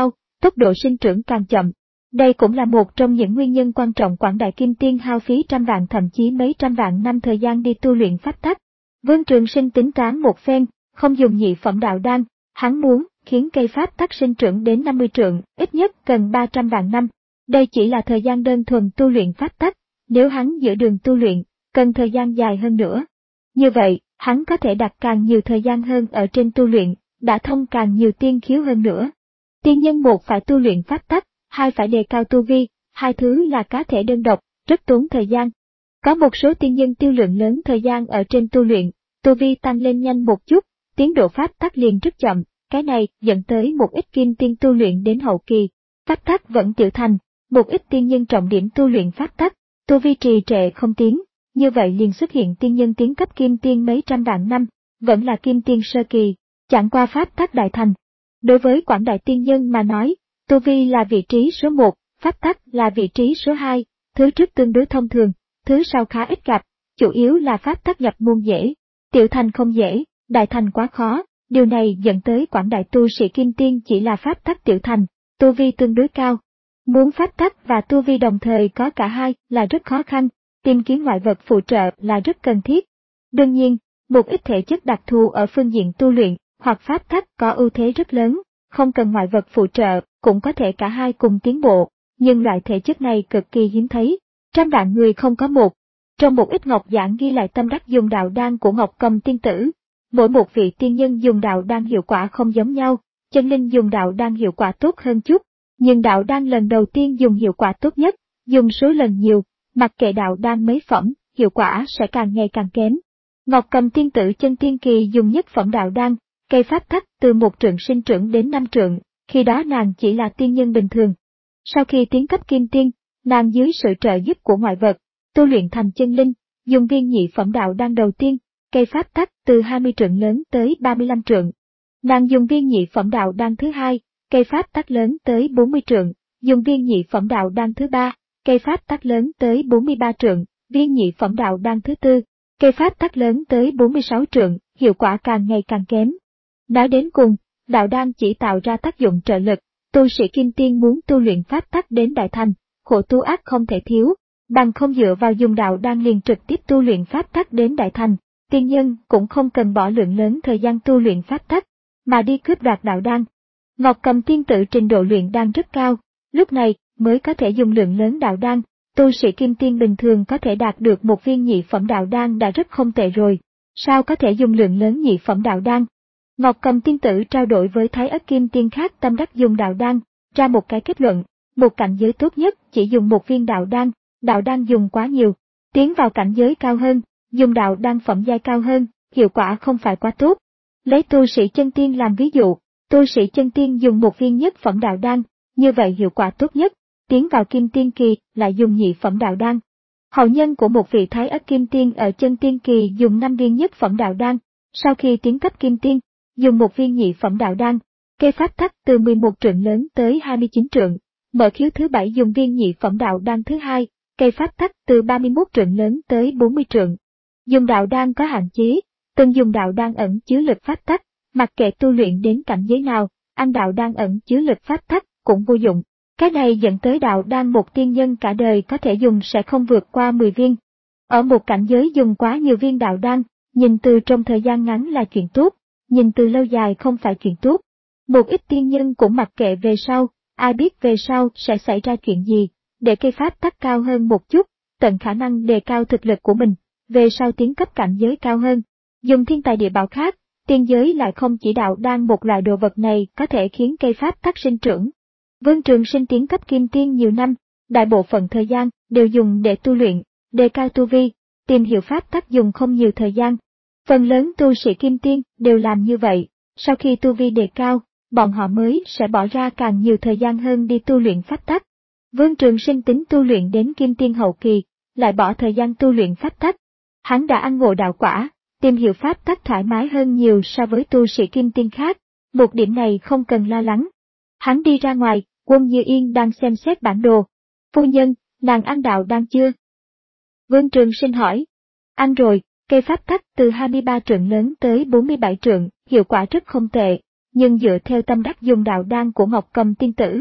tốc độ sinh trưởng càng chậm. Đây cũng là một trong những nguyên nhân quan trọng Quảng Đại Kim Tiên hao phí trăm vạn thậm chí mấy trăm vạn năm thời gian đi tu luyện pháp tắc. Vương Trường Sinh tính toán một phen, không dùng nhị phẩm đạo đan, hắn muốn khiến cây pháp tắc sinh trưởng đến năm mươi trượng, ít nhất cần ba trăm vạn năm. Đây chỉ là thời gian đơn thuần tu luyện pháp tắc, nếu hắn giữa đường tu luyện, cần thời gian dài hơn nữa. Như vậy, hắn có thể đặt càng nhiều thời gian hơn ở trên tu luyện, đã thông càng nhiều tiên khiếu hơn nữa. Tiên nhân một phải tu luyện pháp tắc, hai phải đề cao tu vi, hai thứ là cá thể đơn độc, rất tốn thời gian. Có một số tiên nhân tiêu lượng lớn thời gian ở trên tu luyện, tu vi tăng lên nhanh một chút, tiến độ pháp tắc liền rất chậm, cái này dẫn tới một ít kim tiên tu luyện đến hậu kỳ, pháp tắc vẫn tiểu thành, một ít tiên nhân trọng điểm tu luyện pháp tắc, tu vi trì trệ không tiến, như vậy liền xuất hiện tiên nhân tiến cấp kim tiên mấy trăm vạn năm, vẫn là kim tiên sơ kỳ, chẳng qua pháp tắc đại thành. Đối với quảng đại tiên nhân mà nói, tu vi là vị trí số một, pháp tắc là vị trí số hai, thứ trước tương đối thông thường, thứ sau khá ít gặp, chủ yếu là pháp tắc nhập môn dễ, tiểu thành không dễ, đại thành quá khó, điều này dẫn tới quảng đại tu sĩ kim tiên chỉ là pháp tắc tiểu thành, tu vi tương đối cao. Muốn pháp tắc và tu vi đồng thời có cả hai là rất khó khăn, tìm kiếm ngoại vật phụ trợ là rất cần thiết. Đương nhiên, một ít thể chất đặc thù ở phương diện tu luyện hoặc pháp tắc có ưu thế rất lớn, không cần ngoại vật phụ trợ, cũng có thể cả hai cùng tiến bộ, nhưng loại thể chất này cực kỳ hiếm thấy, trăm vạn người không có một. Trong một ít ngọc giảng ghi lại tâm đắc dùng đạo đan của Ngọc Cầm tiên tử. Mỗi một vị tiên nhân dùng đạo đan hiệu quả không giống nhau, chân linh dùng đạo đan hiệu quả tốt hơn chút, nhưng đạo đan lần đầu tiên dùng hiệu quả tốt nhất, dùng số lần nhiều, mặc kệ đạo đan mấy phẩm, hiệu quả sẽ càng ngày càng kém. Ngọc Cầm tiên tử chân tiên kỳ dùng nhất phẩm đạo đan, cây pháp tắc từ một trượng sinh trưởng đến năm trượng, khi đó nàng chỉ là tiên nhân bình thường. Sau khi tiến cấp kim tiên, nàng dưới sự trợ giúp của ngoại vật, tu luyện thành chân linh, dùng viên nhị phẩm đạo đan đầu tiên, cây pháp tắc từ hai mươi trượng lớn tới ba mươi lăm trượng. Nàng dùng viên nhị phẩm đạo đan thứ hai, cây pháp tắc lớn tới bốn mươi trượng, dùng viên nhị phẩm đạo đan thứ ba, cây pháp tắc lớn tới bốn mươi ba trượng, viên nhị phẩm đạo đan thứ tư, cây pháp tắc lớn tới bốn mươi sáu trượng, hiệu quả càng ngày càng kém. Nói đến cùng, đạo đan chỉ tạo ra tác dụng trợ lực, tu sĩ kim tiên muốn tu luyện pháp tắc đến đại thành, khổ tu ác không thể thiếu, bằng không dựa vào dùng đạo đan liền trực tiếp tu luyện pháp tắc đến đại thành, tiên nhân cũng không cần bỏ lượng lớn thời gian tu luyện pháp tắc, mà đi cướp đoạt đạo đan. Ngọc Cầm tiên tử trình độ luyện đan rất cao, lúc này mới có thể dùng lượng lớn đạo đan, tu sĩ kim tiên bình thường có thể đạt được một viên nhị phẩm đạo đan đã rất không tệ rồi, sao có thể dùng lượng lớn nhị phẩm đạo đan? Ngọc Cầm tiên tử trao đổi với Thái Ất kim tiên khác tâm đắc dùng đạo đan, ra một cái kết luận, một cảnh giới tốt nhất chỉ dùng một viên đạo đan, đạo đan dùng quá nhiều, tiến vào cảnh giới cao hơn, dùng đạo đan phẩm giai cao hơn, hiệu quả không phải quá tốt. Lấy tu sĩ chân tiên làm ví dụ, tu sĩ chân tiên dùng một viên nhất phẩm đạo đan, như vậy hiệu quả tốt nhất, tiến vào kim tiên kỳ lại dùng nhị phẩm đạo đan. Hậu nhân của một vị Thái Ất kim tiên ở chân tiên kỳ dùng năm viên nhất phẩm đạo đan, sau khi tiến cấp kim tiên, dùng một viên nhị phẩm đạo đan, cây pháp tắc từ mười một trượng lớn tới hai mươi chín trượng, mở khiếu thứ bảy dùng viên nhị phẩm đạo đan thứ hai, cây pháp tắc từ ba mươi mốt trượng lớn tới bốn mươi trượng. Dùng đạo đan có hạn chế, từng dùng đạo đan ẩn chứa lực pháp tắc, mặc kệ tu luyện đến cảnh giới nào, ăn đạo đan ẩn chứa lực pháp tắc cũng vô dụng. Cái này dẫn tới đạo đan một tiên nhân cả đời có thể dùng sẽ không vượt qua mười viên. Ở một cảnh giới dùng quá nhiều viên đạo đan, nhìn từ trong thời gian ngắn là chuyện tốt, nhìn từ lâu dài không phải chuyện tốt. Một ít tiên nhân cũng mặc kệ về sau, ai biết về sau sẽ xảy ra chuyện gì, để cây pháp tắc cao hơn một chút, tận khả năng đề cao thực lực của mình, về sau tiến cấp cảnh giới cao hơn. Dùng thiên tài địa bảo khác, tiên giới lại không chỉ đạo đan một loại đồ vật này có thể khiến cây pháp tắc sinh trưởng. Vương Trường Sinh tiến cấp kim tiên nhiều năm, đại bộ phận thời gian đều dùng để tu luyện, đề cao tu vi, tìm hiểu pháp tắc dùng không nhiều thời gian. Phần lớn tu sĩ kim tiên đều làm như vậy, sau khi tu vi đề cao, bọn họ mới sẽ bỏ ra càng nhiều thời gian hơn đi tu luyện pháp tắc. Vương Trường Sinh tính tu luyện đến kim tiên hậu kỳ, lại bỏ thời gian tu luyện pháp tắc. Hắn đã ăn ngộ đạo quả, tìm hiểu pháp tắc thoải mái hơn nhiều so với tu sĩ kim tiên khác, một điểm này không cần lo lắng. Hắn đi ra ngoài, Quân Như Yên đang xem xét bản đồ. Phu nhân, nàng ăn đạo đan chưa? Vương Trường Sinh hỏi. Ăn rồi, cây pháp tắc từ hai mươi ba trượng lớn tới bốn mươi bảy trượng, hiệu quả rất không tệ, nhưng dựa theo tâm đắc dùng đạo đan của Ngọc Cầm tiên tử,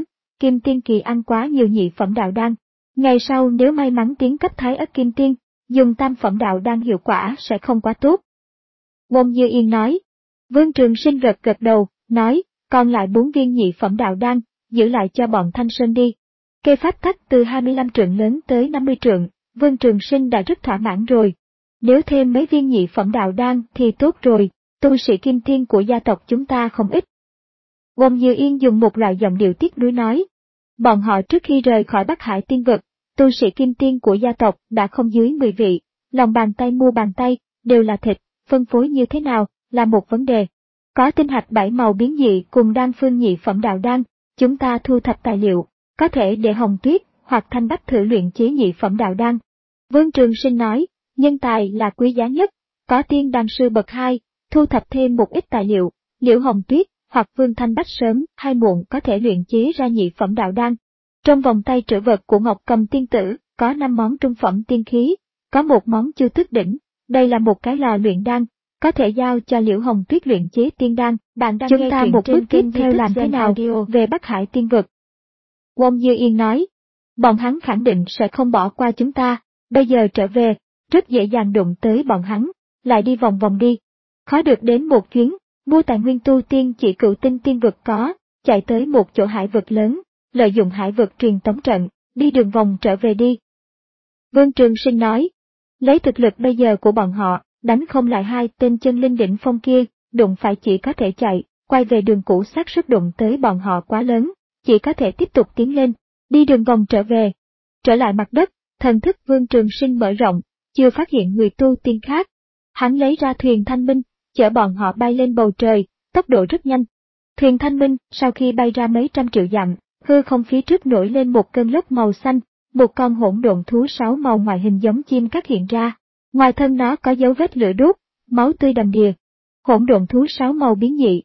Kim Tiên Kỳ ăn quá nhiều nhị phẩm đạo đan. Ngày sau nếu may mắn tiến cấp Thái Ất Kim Tiên, dùng tam phẩm đạo đan hiệu quả sẽ không quá tốt. Wong Như Yên nói. Vương Trường Sinh gật gật đầu, nói, còn lại bốn viên nhị phẩm đạo đan, giữ lại cho bọn Thanh Sơn đi. Cây pháp tắc từ hai mươi lăm trượng lớn tới năm mươi trượng, Vương Trường Sinh đã rất thỏa mãn rồi. Nếu thêm mấy viên nhị phẩm đạo đan thì tốt rồi, tu sĩ kim tiên của gia tộc chúng ta không ít. Wong Như Yên dùng một loại giọng điệu tiếc nuối nói. Bọn họ trước khi rời khỏi Bắc Hải tiên vực, tu sĩ kim tiên của gia tộc đã không dưới mười vị, lòng bàn tay mua bàn tay, đều là thịt, phân phối như thế nào, là một vấn đề. Có tinh hạch bảy màu biến dị cùng đan phương nhị phẩm đạo đan, chúng ta thu thập tài liệu, có thể để Hồng Tuyết hoặc Thanh Bách thử luyện chế nhị phẩm đạo đan. Vương Trường Sinh nói, nhân tài là quý giá nhất, có tiên đan sư bậc hai, thu thập thêm một ít tài liệu, Liễu Hồng Tuyết hoặc Vương Thanh Bách sớm hay muộn có thể luyện chế ra nhị phẩm đạo đan. Trong vòng tay trữ vật của Ngọc Cầm tiên tử, có năm món trung phẩm tiên khí, có một món chưa thức đỉnh, đây là một cái lò luyện đan, có thể giao cho Liễu Hồng Tuyết luyện chế tiên đan. Bạn đang chúng ta một bước tiếp theo làm thế nào về Bắc Hải tiên vực? Wong Như Yên nói, bọn hắn khẳng định sẽ không bỏ qua chúng ta, bây giờ trở về, rất dễ dàng đụng tới bọn hắn, lại đi vòng vòng đi. Khó được đến một chuyến, mua tài nguyên tu tiên chỉ Cửu Tinh tiên vực có, chạy tới một chỗ hải vực lớn, lợi dụng hải vực truyền tống trận, đi đường vòng trở về đi. Vương Trường Sinh nói, lấy thực lực bây giờ của bọn họ, đánh không lại hai tên chân linh đỉnh phong kia, đụng phải chỉ có thể chạy, quay về đường cũ xác suất đụng tới bọn họ quá lớn, chỉ có thể tiếp tục tiến lên, đi đường vòng trở về. Trở lại mặt đất, thần thức Vương Trường Sinh mở rộng, chưa phát hiện người tu tiên khác. Hắn lấy ra thuyền thanh minh, chở bọn họ bay lên bầu trời, tốc độ rất nhanh. Thuyền thanh minh, sau khi bay ra mấy trăm triệu dặm, hư không phía trước nổi lên một cơn lốc màu xanh, một con hỗn độn thú sáu màu ngoại hình giống chim cắt hiện ra. Ngoài thân nó có dấu vết lửa đốt, máu tươi đầm đìa. Hỗn độn thú sáu màu biến dị.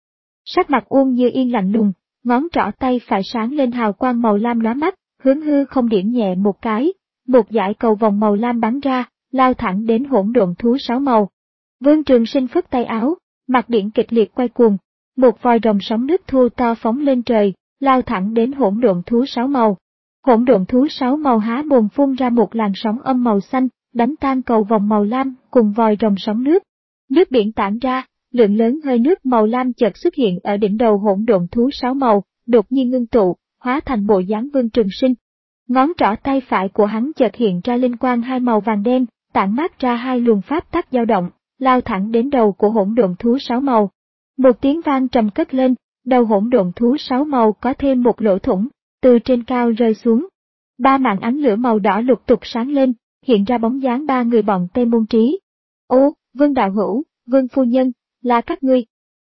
Sắc mặt Uông Như Yên lạnh lùng, ngón trỏ tay phải sáng lên hào quang màu lam lóa mắt, hướng hư không điểm nhẹ một cái, một dải cầu vòng màu lam bắn ra, lao thẳng đến hỗn độn thú sáu màu. Vương Trường Sinh phất tay áo, mặt biển kịch liệt quay cuồng, một vòi rồng sóng nước thô to phóng lên trời, lao thẳng đến hỗn độn thú sáu màu. Hỗn độn thú sáu màu há mồm phun ra một làn sóng âm màu xanh, đánh tan cầu vòng màu lam cùng vòi rồng sóng nước. Nước biển tản ra, lượng lớn hơi nước màu lam chợt xuất hiện ở đỉnh đầu hỗn độn thú sáu màu, đột nhiên ngưng tụ, hóa thành bộ dáng Vương Trường Sinh. Ngón trỏ tay phải của hắn chợt hiện ra linh quang hai màu vàng đen, tản mát ra hai luồng pháp tắc dao động, lao thẳng đến đầu của hỗn độn thú sáu màu. Một tiếng vang trầm cất lên, đầu hỗn độn thú sáu màu có thêm một lỗ thủng, từ trên cao rơi xuống. Ba màn ánh lửa màu đỏ lục tục sáng lên, hiện ra bóng dáng ba người bọn Tây Môn Trí. Ô, Vương Đạo Hữu, Vương Phu Nhân, là các ngươi.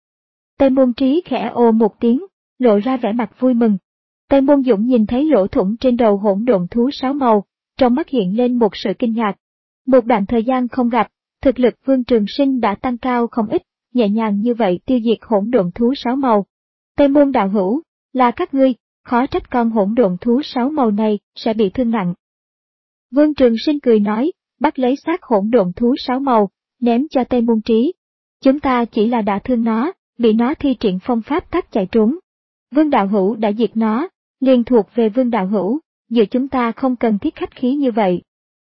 Tây Môn Trí khẽ ồ một tiếng, lộ ra vẻ mặt vui mừng. Tây Môn Dũng nhìn thấy lỗ thủng trên đầu hỗn độn thú sáu màu, trong mắt hiện lên một sự kinh ngạc. Một đoạn thời gian không gặp, thực lực Vương Trường Sinh đã tăng cao không ít, nhẹ nhàng như vậy tiêu diệt hỗn độn thú sáu màu. Tây Môn Đạo Hữu, là các ngươi, khó trách con hỗn độn thú sáu màu này sẽ bị thương nặng. Vương Trường Sinh cười nói, bắt lấy xác hỗn độn thú sáu màu, ném cho Tây Môn Trí. Chúng ta chỉ là đã thương nó, bị nó thi triển phong pháp tắc chạy trốn. Vương Đạo Hữu đã diệt nó, liền thuộc về Vương Đạo Hữu, giữa chúng ta không cần thiết khách khí như vậy.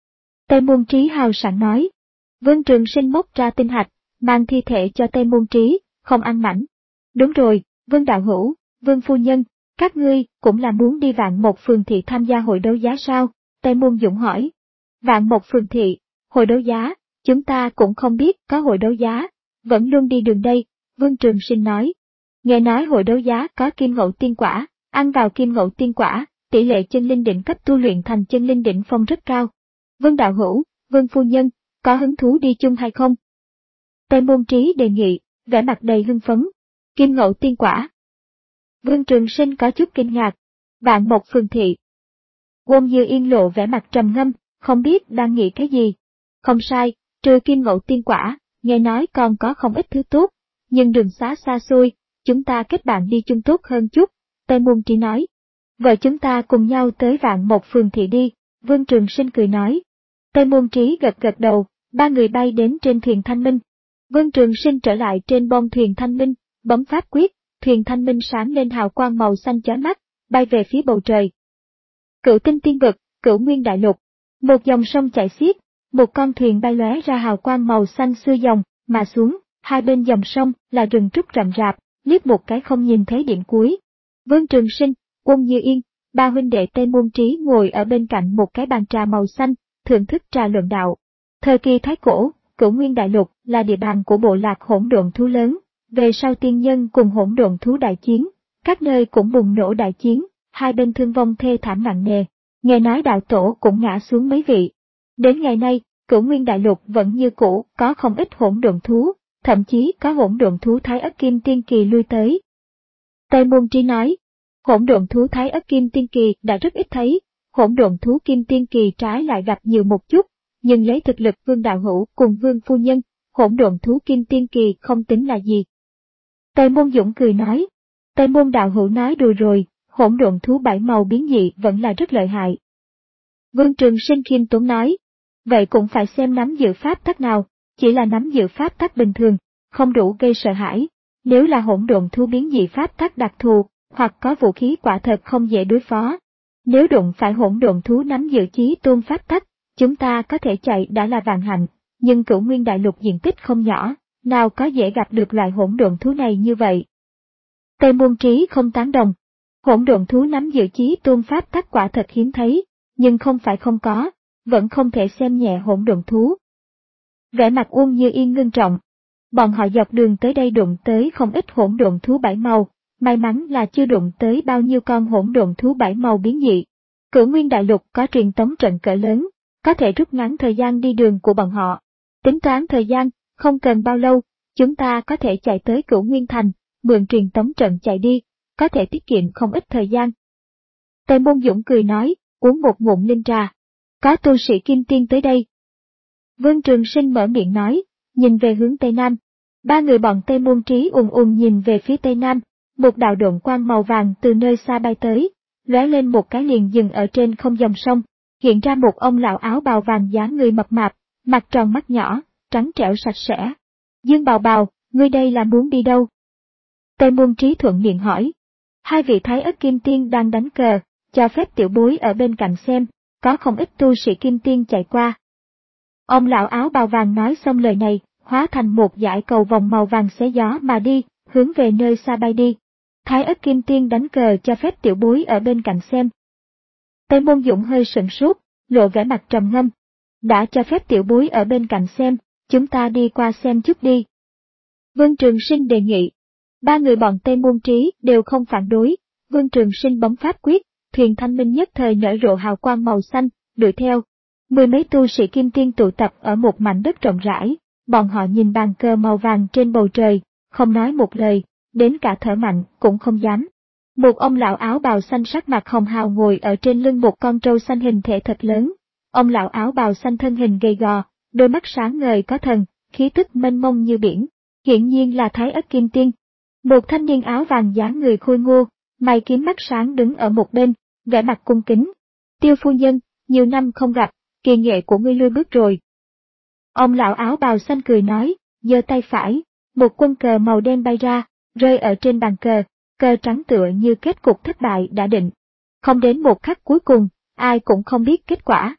Tây Môn Trí hào sảng nói. Vương Trường Sinh móc ra tinh hạch, mang thi thể cho Tây Môn Trí, không ăn mảnh. Đúng rồi, Vương Đạo Hữu, Vương Phu Nhân, các ngươi cũng là muốn đi Vạn Mộc Phường Thị tham gia hội đấu giá sao? Tây Môn Dũng hỏi. Vạn Mộc Phường Thị, hội đấu giá, chúng ta cũng không biết có hội đấu giá, vẫn luôn đi đường đây, Vương Trường Sinh nói. Nghe nói hội đấu giá có kim ngẫu tiên quả, ăn vào kim ngẫu tiên quả, tỷ lệ chân linh đỉnh cấp tu luyện thành chân linh đỉnh phong rất cao. Vương Đạo Hữu, Vương Phu Nhân, có hứng thú đi chung hay không? Tây Môn Trí đề nghị, vẻ mặt đầy hưng phấn. Kim ngẫu tiên quả. Vương Trường Sinh có chút kinh ngạc. Vạn Mộc Phường Thị. Wong Như Yên lộ vẻ mặt trầm ngâm, không biết đang nghĩ cái gì. Không sai, trừ kim ngẫu tiên quả, nghe nói còn có không ít thứ tốt, nhưng đường xá xa xôi, chúng ta kết bạn đi chung tốt hơn chút, Tây Môn Trí nói. Vợ chúng ta cùng nhau tới Vạn Mộc Phường Thị đi, Vương Trường Sinh cười nói. Tây Môn Trí gật gật đầu, ba người bay đến trên thuyền Thanh Minh. Vương Trường Sinh trở lại trên bông thuyền Thanh Minh, bấm pháp quyết, thuyền Thanh Minh sáng lên hào quang màu xanh chói mắt, bay về phía bầu trời. Cửu tinh tiên vực, Cửu Nguyên Đại Lục. Một dòng sông chảy xiết, một con thuyền bay lóe ra hào quang màu xanh xuôi dòng mà xuống, hai bên dòng sông là rừng trúc rậm rạp, liếc một cái không nhìn thấy điểm cuối. Vương Trường Sinh, Uông Như Yên, ba huynh đệ Tây Môn Trí ngồi ở bên cạnh một cái bàn trà màu xanh, thưởng thức trà luận đạo. Thời kỳ Thái Cổ, Cửu Nguyên Đại Lục là địa bàn của bộ lạc hỗn độn thú lớn, về sau tiên nhân cùng hỗn độn thú đại chiến, các nơi cũng bùng nổ đại chiến, hai bên thương vong thê thảm nặng nề, nghe nói đạo tổ cũng ngã xuống mấy vị. Đến ngày nay, Cửu Nguyên Đại Lục vẫn như cũ, có không ít hỗn độn thú, thậm chí có hỗn độn thú Thái Ất Kim Tiên Kỳ lui tới. Tây Môn Trí nói, hỗn độn thú Thái Ất Kim Tiên Kỳ đã rất ít thấy, hỗn độn thú Kim Tiên Kỳ trái lại gặp nhiều một chút, nhưng lấy thực lực Vương đạo hữu cùng Vương phu nhân, hỗn độn thú Kim Tiên Kỳ không tính là gì. Tây Môn Dũng cười nói, Tây Môn đạo hữu nói đùa rồi, hỗn độn thú bảy màu biến dị vẫn là rất lợi hại. Vương Trường Sinh khiêm tốn nói, vậy cũng phải xem nắm giữ pháp tắc nào, chỉ là nắm giữ pháp tắc bình thường, không đủ gây sợ hãi, nếu là hỗn độn thú biến dị pháp tắc đặc thù, hoặc có vũ khí quả thật không dễ đối phó. Nếu đụng phải hỗn độn thú nắm giữ chí tôn pháp tắc, chúng ta có thể chạy đã là vạn hạnh, nhưng Cửu Nguyên Đại Lục diện tích không nhỏ, nào có dễ gặp được loại hỗn độn thú này như vậy. Tây Môn Trí không tán đồng. Hỗn độn thú nắm giữ chí tôn pháp tắc quả thật hiếm thấy, nhưng không phải không có, vẫn không thể xem nhẹ hỗn độn thú. Vẻ mặt Uông Như Yên ngưng trọng. Bọn họ dọc đường tới đây đụng tới không ít hỗn độn thú bảy màu, may mắn là chưa đụng tới bao nhiêu con hỗn độn thú bảy màu biến dị. Cửu Nguyên Đại Lục có truyền tống trận cỡ lớn, có thể rút ngắn thời gian đi đường của bọn họ. Tính toán thời gian, không cần bao lâu, chúng ta có thể chạy tới Cửu Nguyên Thành, mượn truyền tống trận chạy đi, có thể tiết kiệm không ít thời gian. Tây Môn Dũng cười nói, uống một ngụm linh trà. Có tu sĩ Kim Tiên tới đây. Vương Trường Sinh mở miệng nói, nhìn về hướng Tây Nam. Ba người bọn Tây Môn Trí ùn ùn nhìn về phía Tây Nam, một đạo độn quang màu vàng từ nơi xa bay tới, lóe lên một cái liền dừng ở trên không dòng sông, hiện ra một ông lão áo bào vàng dáng người mập mạp, mặt tròn mắt nhỏ, trắng trẻo sạch sẽ. Dương Bào Bào, ngươi đây là muốn đi đâu? Tây Môn Trí thuận miệng hỏi. Hai vị Thái Ất Kim Tiên đang đánh cờ, cho phép tiểu bối ở bên cạnh xem, có không ít tu sĩ Kim Tiên chạy qua. Ông lão áo bào vàng nói xong lời này, hóa thành một dải cầu vòng màu vàng xé gió mà đi, hướng về nơi xa bay đi. Thái Ất Kim Tiên đánh cờ cho phép tiểu bối ở bên cạnh xem. Tây Môn Dũng hơi sửng sốt, lộ vẻ mặt trầm ngâm. Đã cho phép tiểu bối ở bên cạnh xem, chúng ta đi qua xem chút đi. Vương Trường Sinh đề nghị. Ba người bọn Tây Môn Trí đều không phản đối, Vương Trường Sinh bấm pháp quyết, thuyền thanh minh nhất thời nở rộ hào quang màu xanh, đuổi theo. Mười mấy tu sĩ Kim Tiên tụ tập ở một mảnh đất rộng rãi, bọn họ nhìn bàn cờ màu vàng trên bầu trời, không nói một lời, đến cả thở mạnh cũng không dám. Một ông lão áo bào xanh sắc mặt hồng hào ngồi ở trên lưng một con trâu xanh hình thể thật lớn. Ông lão áo bào xanh thân hình gầy gò, đôi mắt sáng ngời có thần, khí tức mênh mông như biển, hiển nhiên là Thái Ất Kim Tiên. Một thanh niên áo vàng dáng người khôi ngô, mày kiếm mắt sáng đứng ở một bên, vẻ mặt cung kính. Tiêu phu nhân, nhiều năm không gặp, kỳ nghệ của ngươi lui bước rồi. Ông lão áo bào xanh cười nói, giơ tay phải, một quân cờ màu đen bay ra, rơi ở trên bàn cờ, cờ trắng tựa như kết cục thất bại đã định. Không đến một khắc cuối cùng, ai cũng không biết kết quả.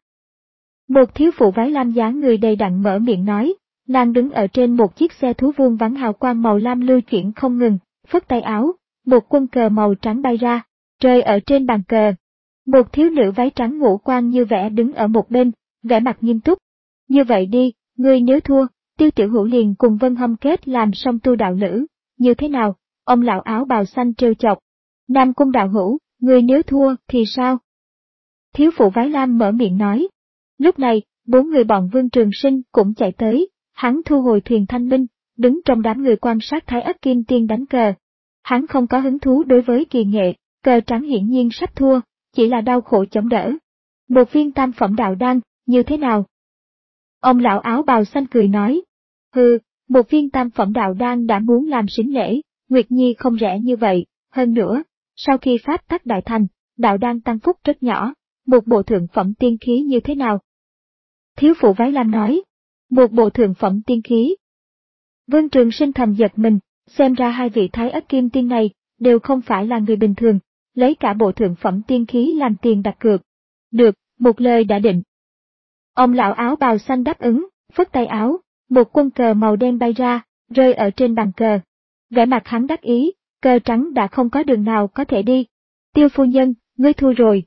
Một thiếu phụ váy lam dáng người đầy đặn mở miệng nói, nàng đứng ở trên một chiếc xe thú vuông vắn hào quang màu lam lưu chuyển không ngừng, phất tay áo, một quân cờ màu trắng bay ra, rơi ở trên bàn cờ. Một thiếu nữ váy trắng ngũ quan như vẽ đứng ở một bên, vẻ mặt nghiêm túc. Như vậy đi, ngươi nếu thua, Tiêu Tiểu Hữu liền cùng Vân Hâm kết làm song tu đạo lữ, như thế nào? Ông lão áo bào xanh trêu chọc. Nam Cung đạo hữu, ngươi nếu thua thì sao? Thiếu phụ váy lam mở miệng nói. Lúc này, bốn người bọn Vương Trường Sinh cũng chạy tới, hắn thu hồi thuyền thanh minh, đứng trong đám người quan sát Thái Ất Kim Tiên đánh cờ. Hắn không có hứng thú đối với kỳ nghệ, cờ trắng hiển nhiên sắp thua, chỉ là đau khổ chống đỡ. Một viên tam phẩm đạo đan, như thế nào? Ông lão áo bào xanh cười nói. Hừ, một viên tam phẩm đạo đan đã muốn làm sính lễ, Nguyệt Nhi không rẻ như vậy, hơn nữa, sau khi pháp tắc đại thành, đạo đan tăng phúc rất nhỏ, một bộ thượng phẩm tiên khí như thế nào? Thiếu phụ váy lam nói. Một bộ thượng phẩm tiên khí. Vương Trường Sinh thầm giật mình, xem ra hai vị Thái Ất Kim Tiên này đều không phải là người bình thường, lấy cả bộ thượng phẩm tiên khí làm tiền đặt cược. Được, một lời đã định. Ông lão áo bào xanh đáp ứng, phất tay áo, một quân cờ màu đen bay ra, rơi ở trên bàn cờ. Vẻ mặt hắn đắc ý, cờ trắng đã không có đường nào có thể đi. Tiêu phu nhân, ngươi thua rồi.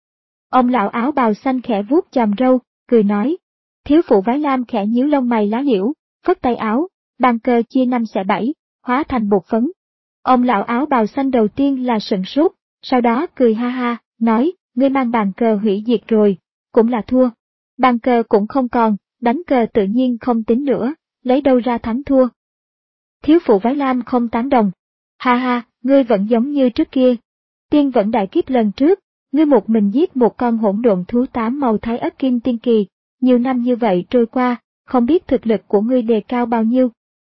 Ông lão áo bào xanh khẽ vuốt chòm râu, cười nói. Thiếu phụ váy lam khẽ nhíu lông mày lá liễu, phất tay áo, bàn cờ chia năm xẻ bảy, hóa thành bột phấn. Ông lão áo bào xanh đầu tiên là sửng sốt, sau đó cười ha ha, nói, ngươi mang bàn cờ hủy diệt rồi, cũng là thua. Bàn cờ cũng không còn, đánh cờ tự nhiên không tính nữa, lấy đâu ra thắng thua. Thiếu phụ váy lam không tán đồng. Ha ha, ngươi vẫn giống như trước kia. Tiên vẫn đại kiếp lần trước, ngươi một mình giết một con hỗn độn thú tám màu thái ất kim tiên kỳ, nhiều năm như vậy trôi qua, không biết thực lực của ngươi đề cao bao nhiêu.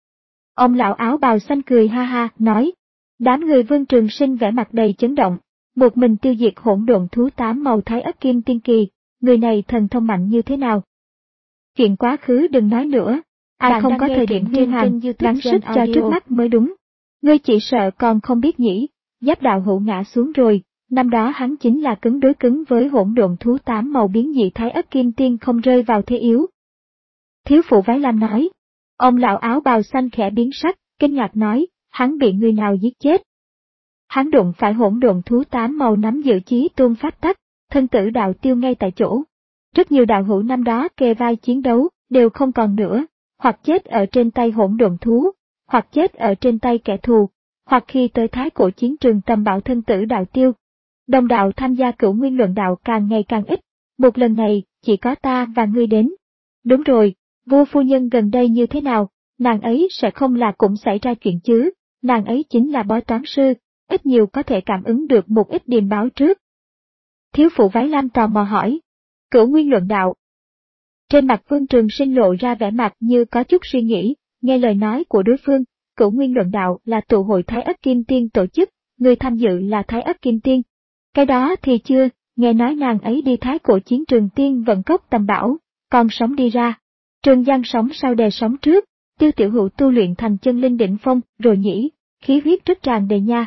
Ông lão áo bào xanh cười ha ha, nói. Đám người Vương Trường Sinh vẻ mặt đầy chấn động, một mình tiêu diệt hỗn độn thú tám màu thái ất kim tiên kỳ, người này thần thông mạnh như thế nào? Chuyện quá khứ đừng nói nữa, ai Bạn không có thời điểm huy hoàng, gắng sức cho trước mắt mới đúng. Ngươi chỉ sợ còn không biết nhỉ, Giáp đạo hữu ngã xuống rồi, năm đó hắn chính là cứng đối cứng với hỗn độn thú tám màu biến dị thái ất kim tiên không rơi vào thế yếu. Thiếu phụ váy lam nói. Ông lão áo bào xanh khẽ biến sắc, kinh ngạc nói, hắn bị người nào giết chết? Hắn đụng phải hỗn độn thú tám màu nắm giữ chí tôn pháp tắc, thân tử đạo tiêu ngay tại chỗ. Rất nhiều đạo hữu năm đó kề vai chiến đấu, đều không còn nữa, hoặc chết ở trên tay hỗn độn thú, hoặc chết ở trên tay kẻ thù, hoặc khi tới thái cổ chiến trường tầm bảo thân tử đạo tiêu. Đồng đạo tham gia cửu nguyên luận đạo càng ngày càng ít, một lần này, chỉ có ta và ngươi đến. Đúng rồi, vua phu nhân gần đây như thế nào, nàng ấy sẽ không là cũng xảy ra chuyện chứ, nàng ấy chính là bói toán sư, ít nhiều có thể cảm ứng được một ít điềm báo trước. Thiếu phụ váy lam tò mò hỏi. Cửu nguyên luận đạo. Trên mặt Vương Trường Sinh lộ ra vẻ mặt như có chút suy nghĩ, nghe lời nói của đối phương, cửu nguyên luận đạo là tụ hội Thái Ất Kim Tiên tổ chức, người tham dự là Thái Ất Kim Tiên. Cái đó thì chưa, nghe nói nàng ấy đi thái cổ chiến trường tiên vận cốc tầm bảo, còn sống đi ra. Trường Giang sống sau đè sống trước, Tiêu Tiểu Hữu tu luyện thành chân linh đỉnh phong, rồi nhỉ, khí huyết rất tràn đầy nha.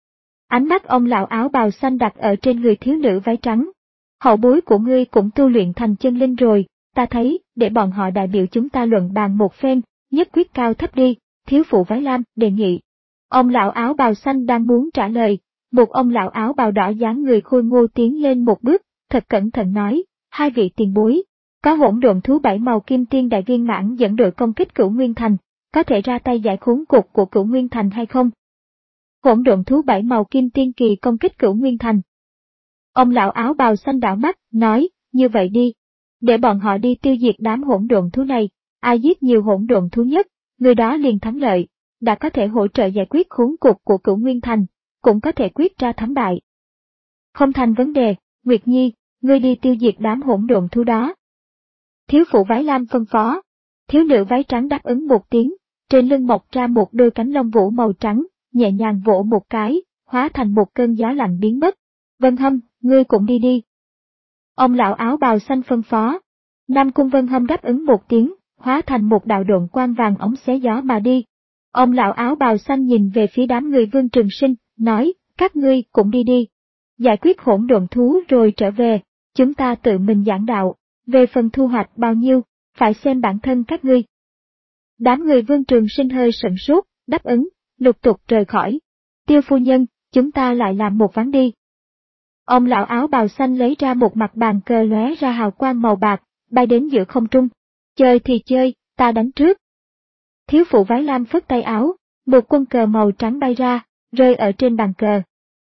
Ánh mắt ông lão áo bào xanh đặt ở trên người thiếu nữ váy trắng. Hậu bối của ngươi cũng tu luyện thành chân linh rồi, ta thấy, để bọn họ đại biểu chúng ta luận bàn một phen, nhất quyết cao thấp đi, thiếu phụ váy lam đề nghị. Ông lão áo bào xanh đang muốn trả lời, một ông lão áo bào đỏ dáng người khôi ngô tiến lên một bước, thật cẩn thận nói, hai vị tiền bối, có hỗn độn thú bảy màu kim tiên đại viên mãn dẫn đội công kích Cửu Nguyên Thành, có thể ra tay giải khốn cục của Cửu Nguyên Thành hay không? Hỗn độn thú bảy màu kim tiên kỳ công kích Cửu Nguyên Thành. Ông lão áo bào xanh đảo mắt, nói, như vậy đi, để bọn họ đi tiêu diệt đám hỗn độn thú này, ai giết nhiều hỗn độn thú nhất, người đó liền thắng lợi, đã có thể hỗ trợ giải quyết khốn cục của Cửu Nguyên Thành, cũng có thể quyết ra thắng bại. Không thành vấn đề, Nguyệt Nhi, ngươi đi tiêu diệt đám hỗn độn thú đó. Thiếu phụ váy lam phân phó, thiếu nữ váy trắng đáp ứng một tiếng, trên lưng mọc ra một đôi cánh lông vũ màu trắng, nhẹ nhàng vỗ một cái, hóa thành một cơn gió lạnh biến mất. Vân Hâm, ngươi cũng đi đi. Ông lão áo bào xanh phân phó. Nam Cung Vân Hâm đáp ứng một tiếng, hóa thành một đạo độn quang vàng ống xé gió mà đi. Ông lão áo bào xanh nhìn về phía đám người Vương Trường Sinh, nói, các ngươi cũng đi đi. Giải quyết hỗn độn thú rồi trở về, chúng ta tự mình giảng đạo, về phần thu hoạch bao nhiêu, phải xem bản thân các ngươi. Đám người Vương Trường Sinh hơi sửng sốt, đáp ứng, lục tục rời khỏi. Tiêu phu nhân, chúng ta lại làm một ván đi. Ông lão áo bào xanh lấy ra một mặt bàn cờ lóe ra hào quang màu bạc, bay đến giữa không trung. Chơi thì chơi, ta đánh trước. Thiếu phụ váy lam phất tay áo, một quân cờ màu trắng bay ra, rơi ở trên bàn cờ.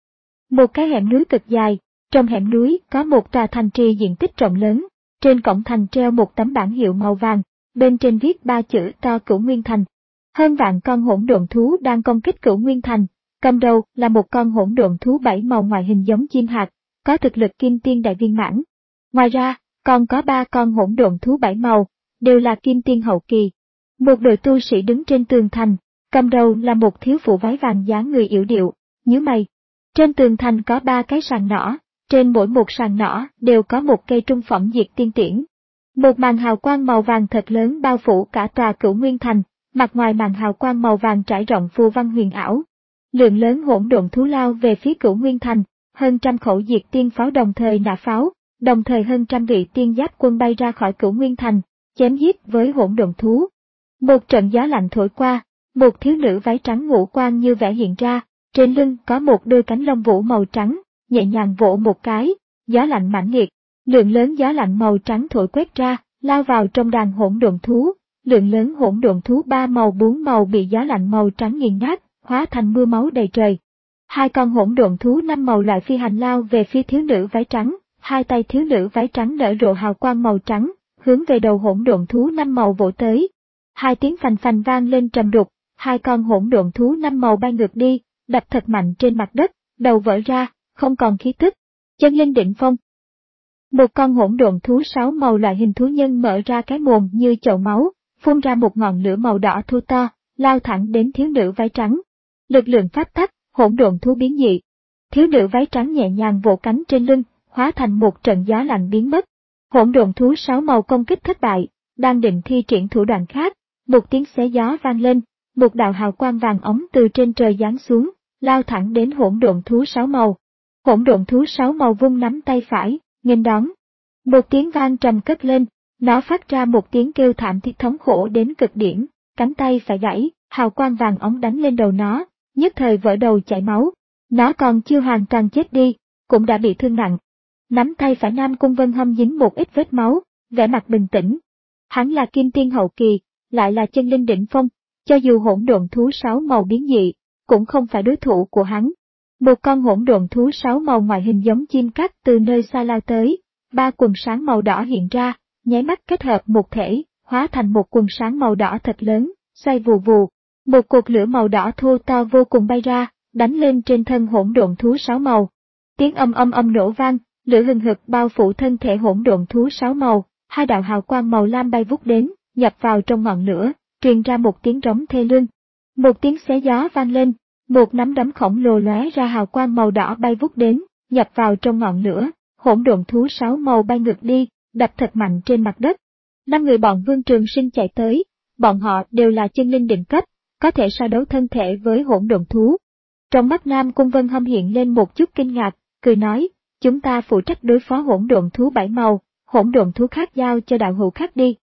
Một cái hẻm núi cực dài, trong hẻm núi có một tòa thành trì diện tích rộng lớn, trên cổng thành treo một tấm bảng hiệu màu vàng, bên trên viết ba chữ to Cửu Nguyên Thành. Hơn vạn con hỗn độn thú đang công kích Cửu Nguyên Thành, cầm đầu là một con hỗn độn thú bảy màu ngoại hình giống chim hạt, có thực lực kim tiên đại viên mãn. Ngoài ra, còn có ba con hỗn độn thú bảy màu, đều là kim tiên hậu kỳ. Một đội tu sĩ đứng trên tường thành, cầm đầu là một thiếu phụ váy vàng dáng người yểu điệu, nhíu mày. Trên tường thành có ba cái sàn nỏ, trên mỗi một sàn nỏ đều có một cây trung phẩm diệt tiên tiễn. Một màn hào quang màu vàng thật lớn bao phủ cả tòa Cửu Nguyên Thành, mặt ngoài màn hào quang màu vàng trải rộng phù văn huyền ảo. Lượng lớn hỗn độn thú lao về phía Cửu Nguyên Thành, hơn trăm khẩu diệt tiên pháo đồng thời nã pháo, đồng thời hơn trăm vị tiên giáp quân bay ra khỏi Cửu Nguyên Thành, chém giết với hỗn độn thú. Một trận gió lạnh thổi qua, một thiếu nữ váy trắng ngũ quan như vẽ hiện ra, trên lưng có một đôi cánh lông vũ màu trắng, nhẹ nhàng vỗ một cái, gió lạnh mãnh liệt, lượng lớn gió lạnh màu trắng thổi quét ra, lao vào trong đàn hỗn độn thú, lượng lớn hỗn độn thú ba màu bốn màu bị gió lạnh màu trắng nghiền nát, hóa thành mưa máu đầy trời. Hai con hỗn độn thú năm màu lại phi hành lao về phía thiếu nữ váy trắng, hai tay thiếu nữ váy trắng nở rộ hào quang màu trắng, hướng về đầu hỗn độn thú năm màu vỗ tới. Hai tiếng phành phành vang lên trầm đục, hai con hỗn độn thú năm màu bay ngược đi, đập thật mạnh trên mặt đất, đầu vỡ ra, không còn khí tức. Chân linh đỉnh phong. Một con hỗn độn thú sáu màu loại hình thú nhân mở ra cái mồm như chậu máu, phun ra một ngọn lửa màu đỏ thô to, lao thẳng đến thiếu nữ váy trắng. Lực lượng pháp tắc, hỗn độn thú biến dị. Thiếu nữ váy trắng nhẹ nhàng vỗ cánh trên lưng, hóa thành một trận gió lạnh biến mất. Hỗn độn thú sáu màu công kích thất bại, đang định thi triển thủ đoạn khác, một tiếng xé gió vang lên, một đạo hào quang vàng óng từ trên trời giáng xuống, lao thẳng đến hỗn độn thú sáu màu. Hỗn độn thú sáu màu vung nắm tay phải, nghênh đón. Một tiếng vang trầm cất lên, nó phát ra một tiếng kêu thảm thiết thống khổ đến cực điểm, cánh tay phải gãy, hào quang vàng óng đánh lên đầu nó, nhất thời vỡ đầu chảy máu. Nó còn chưa hoàn toàn chết đi, cũng đã bị thương nặng. Nắm tay phải Nam Cung Vân Hâm dính một ít vết máu, vẻ mặt bình tĩnh. Hắn là kim tiên hậu kỳ, lại là chân linh đỉnh phong, cho dù hỗn độn thú sáu màu biến dị, cũng không phải đối thủ của hắn. Một con hỗn độn thú sáu màu ngoại hình giống chim cắt từ nơi xa lao tới, ba quần sáng màu đỏ hiện ra, nháy mắt kết hợp một thể, hóa thành một quần sáng màu đỏ thật lớn, xoay vù vù. Một cột lửa màu đỏ thô to vô cùng bay ra, đánh lên trên thân hỗn độn thú sáu màu. Tiếng âm âm âm nổ vang, lửa hừng hực bao phủ thân thể hỗn độn thú sáu màu, hai đạo hào quang màu lam bay vút đến, nhập vào trong ngọn lửa, truyền ra một tiếng rống thê lương. Một tiếng xé gió vang lên, một nắm đấm khổng lồ lóe ra hào quang màu đỏ bay vút đến, nhập vào trong ngọn lửa, hỗn độn thú sáu màu bay ngược đi, đập thật mạnh trên mặt đất. Năm người bọn Vương Trường Sinh chạy tới, bọn họ đều là chân linh đỉnh cấp, có thể so đấu thân thể với hỗn độn thú. Trong mắt Nam Cung Vân Hâm hiện lên một chút kinh ngạc, cười nói, chúng ta phụ trách đối phó hỗn độn thú bảy màu, hỗn độn thú khác giao cho đạo hữu khác đi.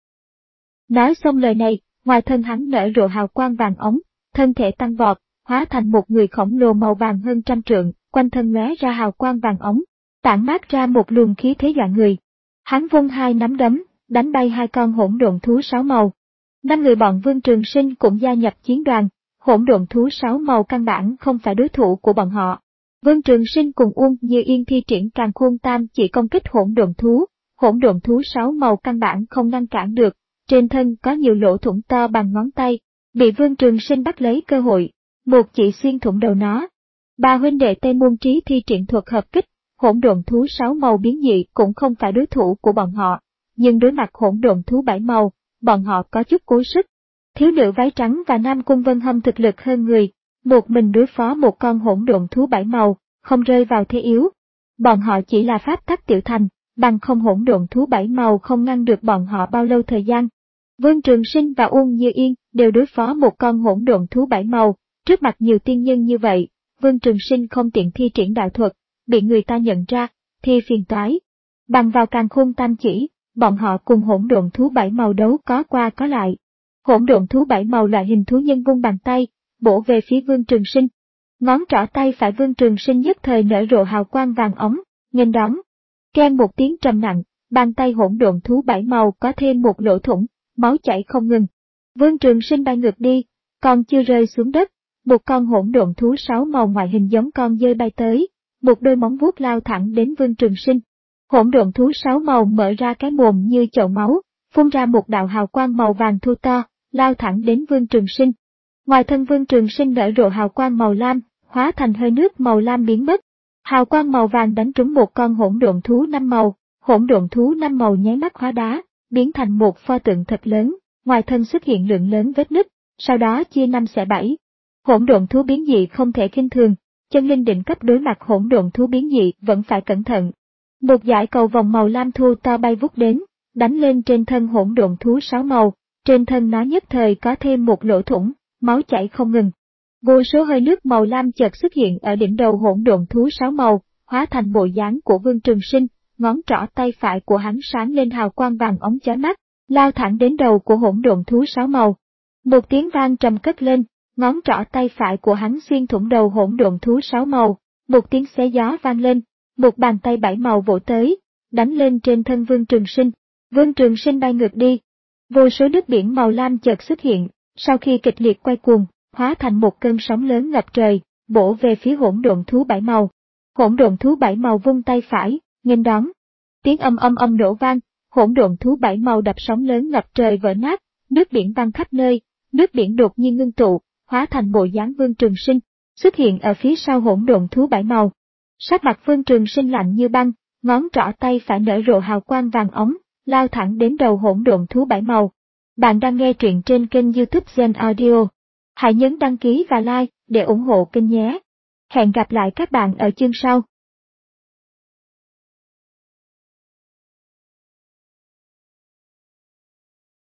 Nói xong lời này, ngoài thân hắn nở rộ hào quang vàng ống, thân thể tăng vọt, hóa thành một người khổng lồ màu vàng hơn trăm trượng, quanh thân lóe ra hào quang vàng ống, tản mát ra một luồng khí thế dọa người. Hắn vung hai nắm đấm, đánh bay hai con hỗn độn thú sáu màu. Năm người bọn Vương Trường Sinh cũng gia nhập chiến đoàn, hỗn độn thú sáu màu căn bản không phải đối thủ của bọn họ. Vương Trường Sinh cùng Uông Như Yên thi triển Càn Khôn Tam chỉ công kích hỗn độn thú, hỗn độn thú sáu màu căn bản không ngăn cản được, trên thân có nhiều lỗ thủng to bằng ngón tay, bị Vương Trường Sinh bắt lấy cơ hội, một chỉ xuyên thủng đầu nó. Ba huynh đệ Tây Môn Trí thi triển thuật hợp kích, hỗn độn thú sáu màu biến dị cũng không phải đối thủ của bọn họ, nhưng đối mặt hỗn độn thú bảy màu, bọn họ có chút cố sức. Thiếu nữ váy trắng và Nam Cung Vân Hâm thực lực hơn người, một mình đối phó một con hỗn độn thú bảy màu, không rơi vào thế yếu. Bọn họ chỉ là pháp tắc tiểu thành, bằng không hỗn độn thú bảy màu không ngăn được bọn họ bao lâu thời gian. Vương Trường Sinh và Uông Như Yên đều đối phó một con hỗn độn thú bảy màu, trước mặt nhiều tiên nhân như vậy, Vương Trường Sinh không tiện thi triển đạo thuật, bị người ta nhận ra, thì phiền toái. Bằng vào Càn Khôn Tam chỉ, bọn họ cùng hỗn độn thú bảy màu đấu có qua có lại. Hỗn độn thú bảy màu loại hình thú nhân vung bàn tay, bổ về phía Vương Trường Sinh. Ngón trỏ tay phải Vương Trường Sinh nhất thời nở rộ hào quang vàng ống, nghênh đón. Keng một tiếng trầm nặng, bàn tay hỗn độn thú bảy màu có thêm một lỗ thủng, máu chảy không ngừng. Vương Trường Sinh bay ngược đi, còn chưa rơi xuống đất, một con hỗn độn thú sáu màu ngoại hình giống con dơi bay tới, một đôi móng vuốt lao thẳng đến Vương Trường Sinh. Hỗn độn thú sáu màu mở ra cái mồm như chậu máu, phun ra một đạo hào quang màu vàng thô to, lao thẳng đến Vương Trường Sinh. Ngoài thân Vương Trường Sinh nở rộ hào quang màu lam, hóa thành hơi nước màu lam biến mất. Hào quang màu vàng đánh trúng một con hỗn độn thú năm màu, hỗn độn thú năm màu nháy mắt hóa đá, biến thành một pho tượng thật lớn, ngoài thân xuất hiện lượng lớn vết nứt, sau đó chia năm xẻ bảy. Hỗn độn thú biến dị không thể khinh thường, chân linh đỉnh cấp đối mặt hỗn độn thú biến dị vẫn phải cẩn thận. Một dải cầu vòng màu lam thu to bay vút đến, đánh lên trên thân hỗn độn thú sáu màu, trên thân nó nhất thời có thêm một lỗ thủng, máu chảy không ngừng. Vô số hơi nước màu lam chợt xuất hiện ở đỉnh đầu hỗn độn thú sáu màu, hóa thành bộ dáng của Vương Trường Sinh, ngón trỏ tay phải của hắn sáng lên hào quang vàng óng chói mắt, lao thẳng đến đầu của hỗn độn thú sáu màu. Một tiếng vang trầm cất lên, ngón trỏ tay phải của hắn xuyên thủng đầu hỗn độn thú sáu màu, một tiếng xé gió vang lên, một bàn tay bảy màu vỗ tới, đánh lên trên thân Vương Trường Sinh. Vương Trường Sinh bay ngược đi. Vô số nước biển màu lam chợt xuất hiện, sau khi kịch liệt quay cuồng, hóa thành một cơn sóng lớn ngập trời, bổ về phía hỗn độn thú bảy màu. Hỗn độn thú bảy màu vung tay phải, nghênh đón. Tiếng âm âm âm nổ vang, hỗn độn thú bảy màu đập sóng lớn ngập trời vỡ nát, nước biển văng khắp nơi, nước biển đột nhiên ngưng tụ, hóa thành bộ dáng Vương Trường Sinh, xuất hiện ở phía sau hỗn độn thú bảy màu. Sắc mặt Vương Trường Sinh lạnh như băng, ngón trỏ tay phải nở rộ hào quang vàng óng, lao thẳng đến đầu hỗn độn thú bảy màu. Bạn đang nghe truyện trên kênh YouTube Gen Audio. Hãy nhấn đăng ký và like để ủng hộ kênh nhé. Hẹn gặp lại các bạn ở chương sau.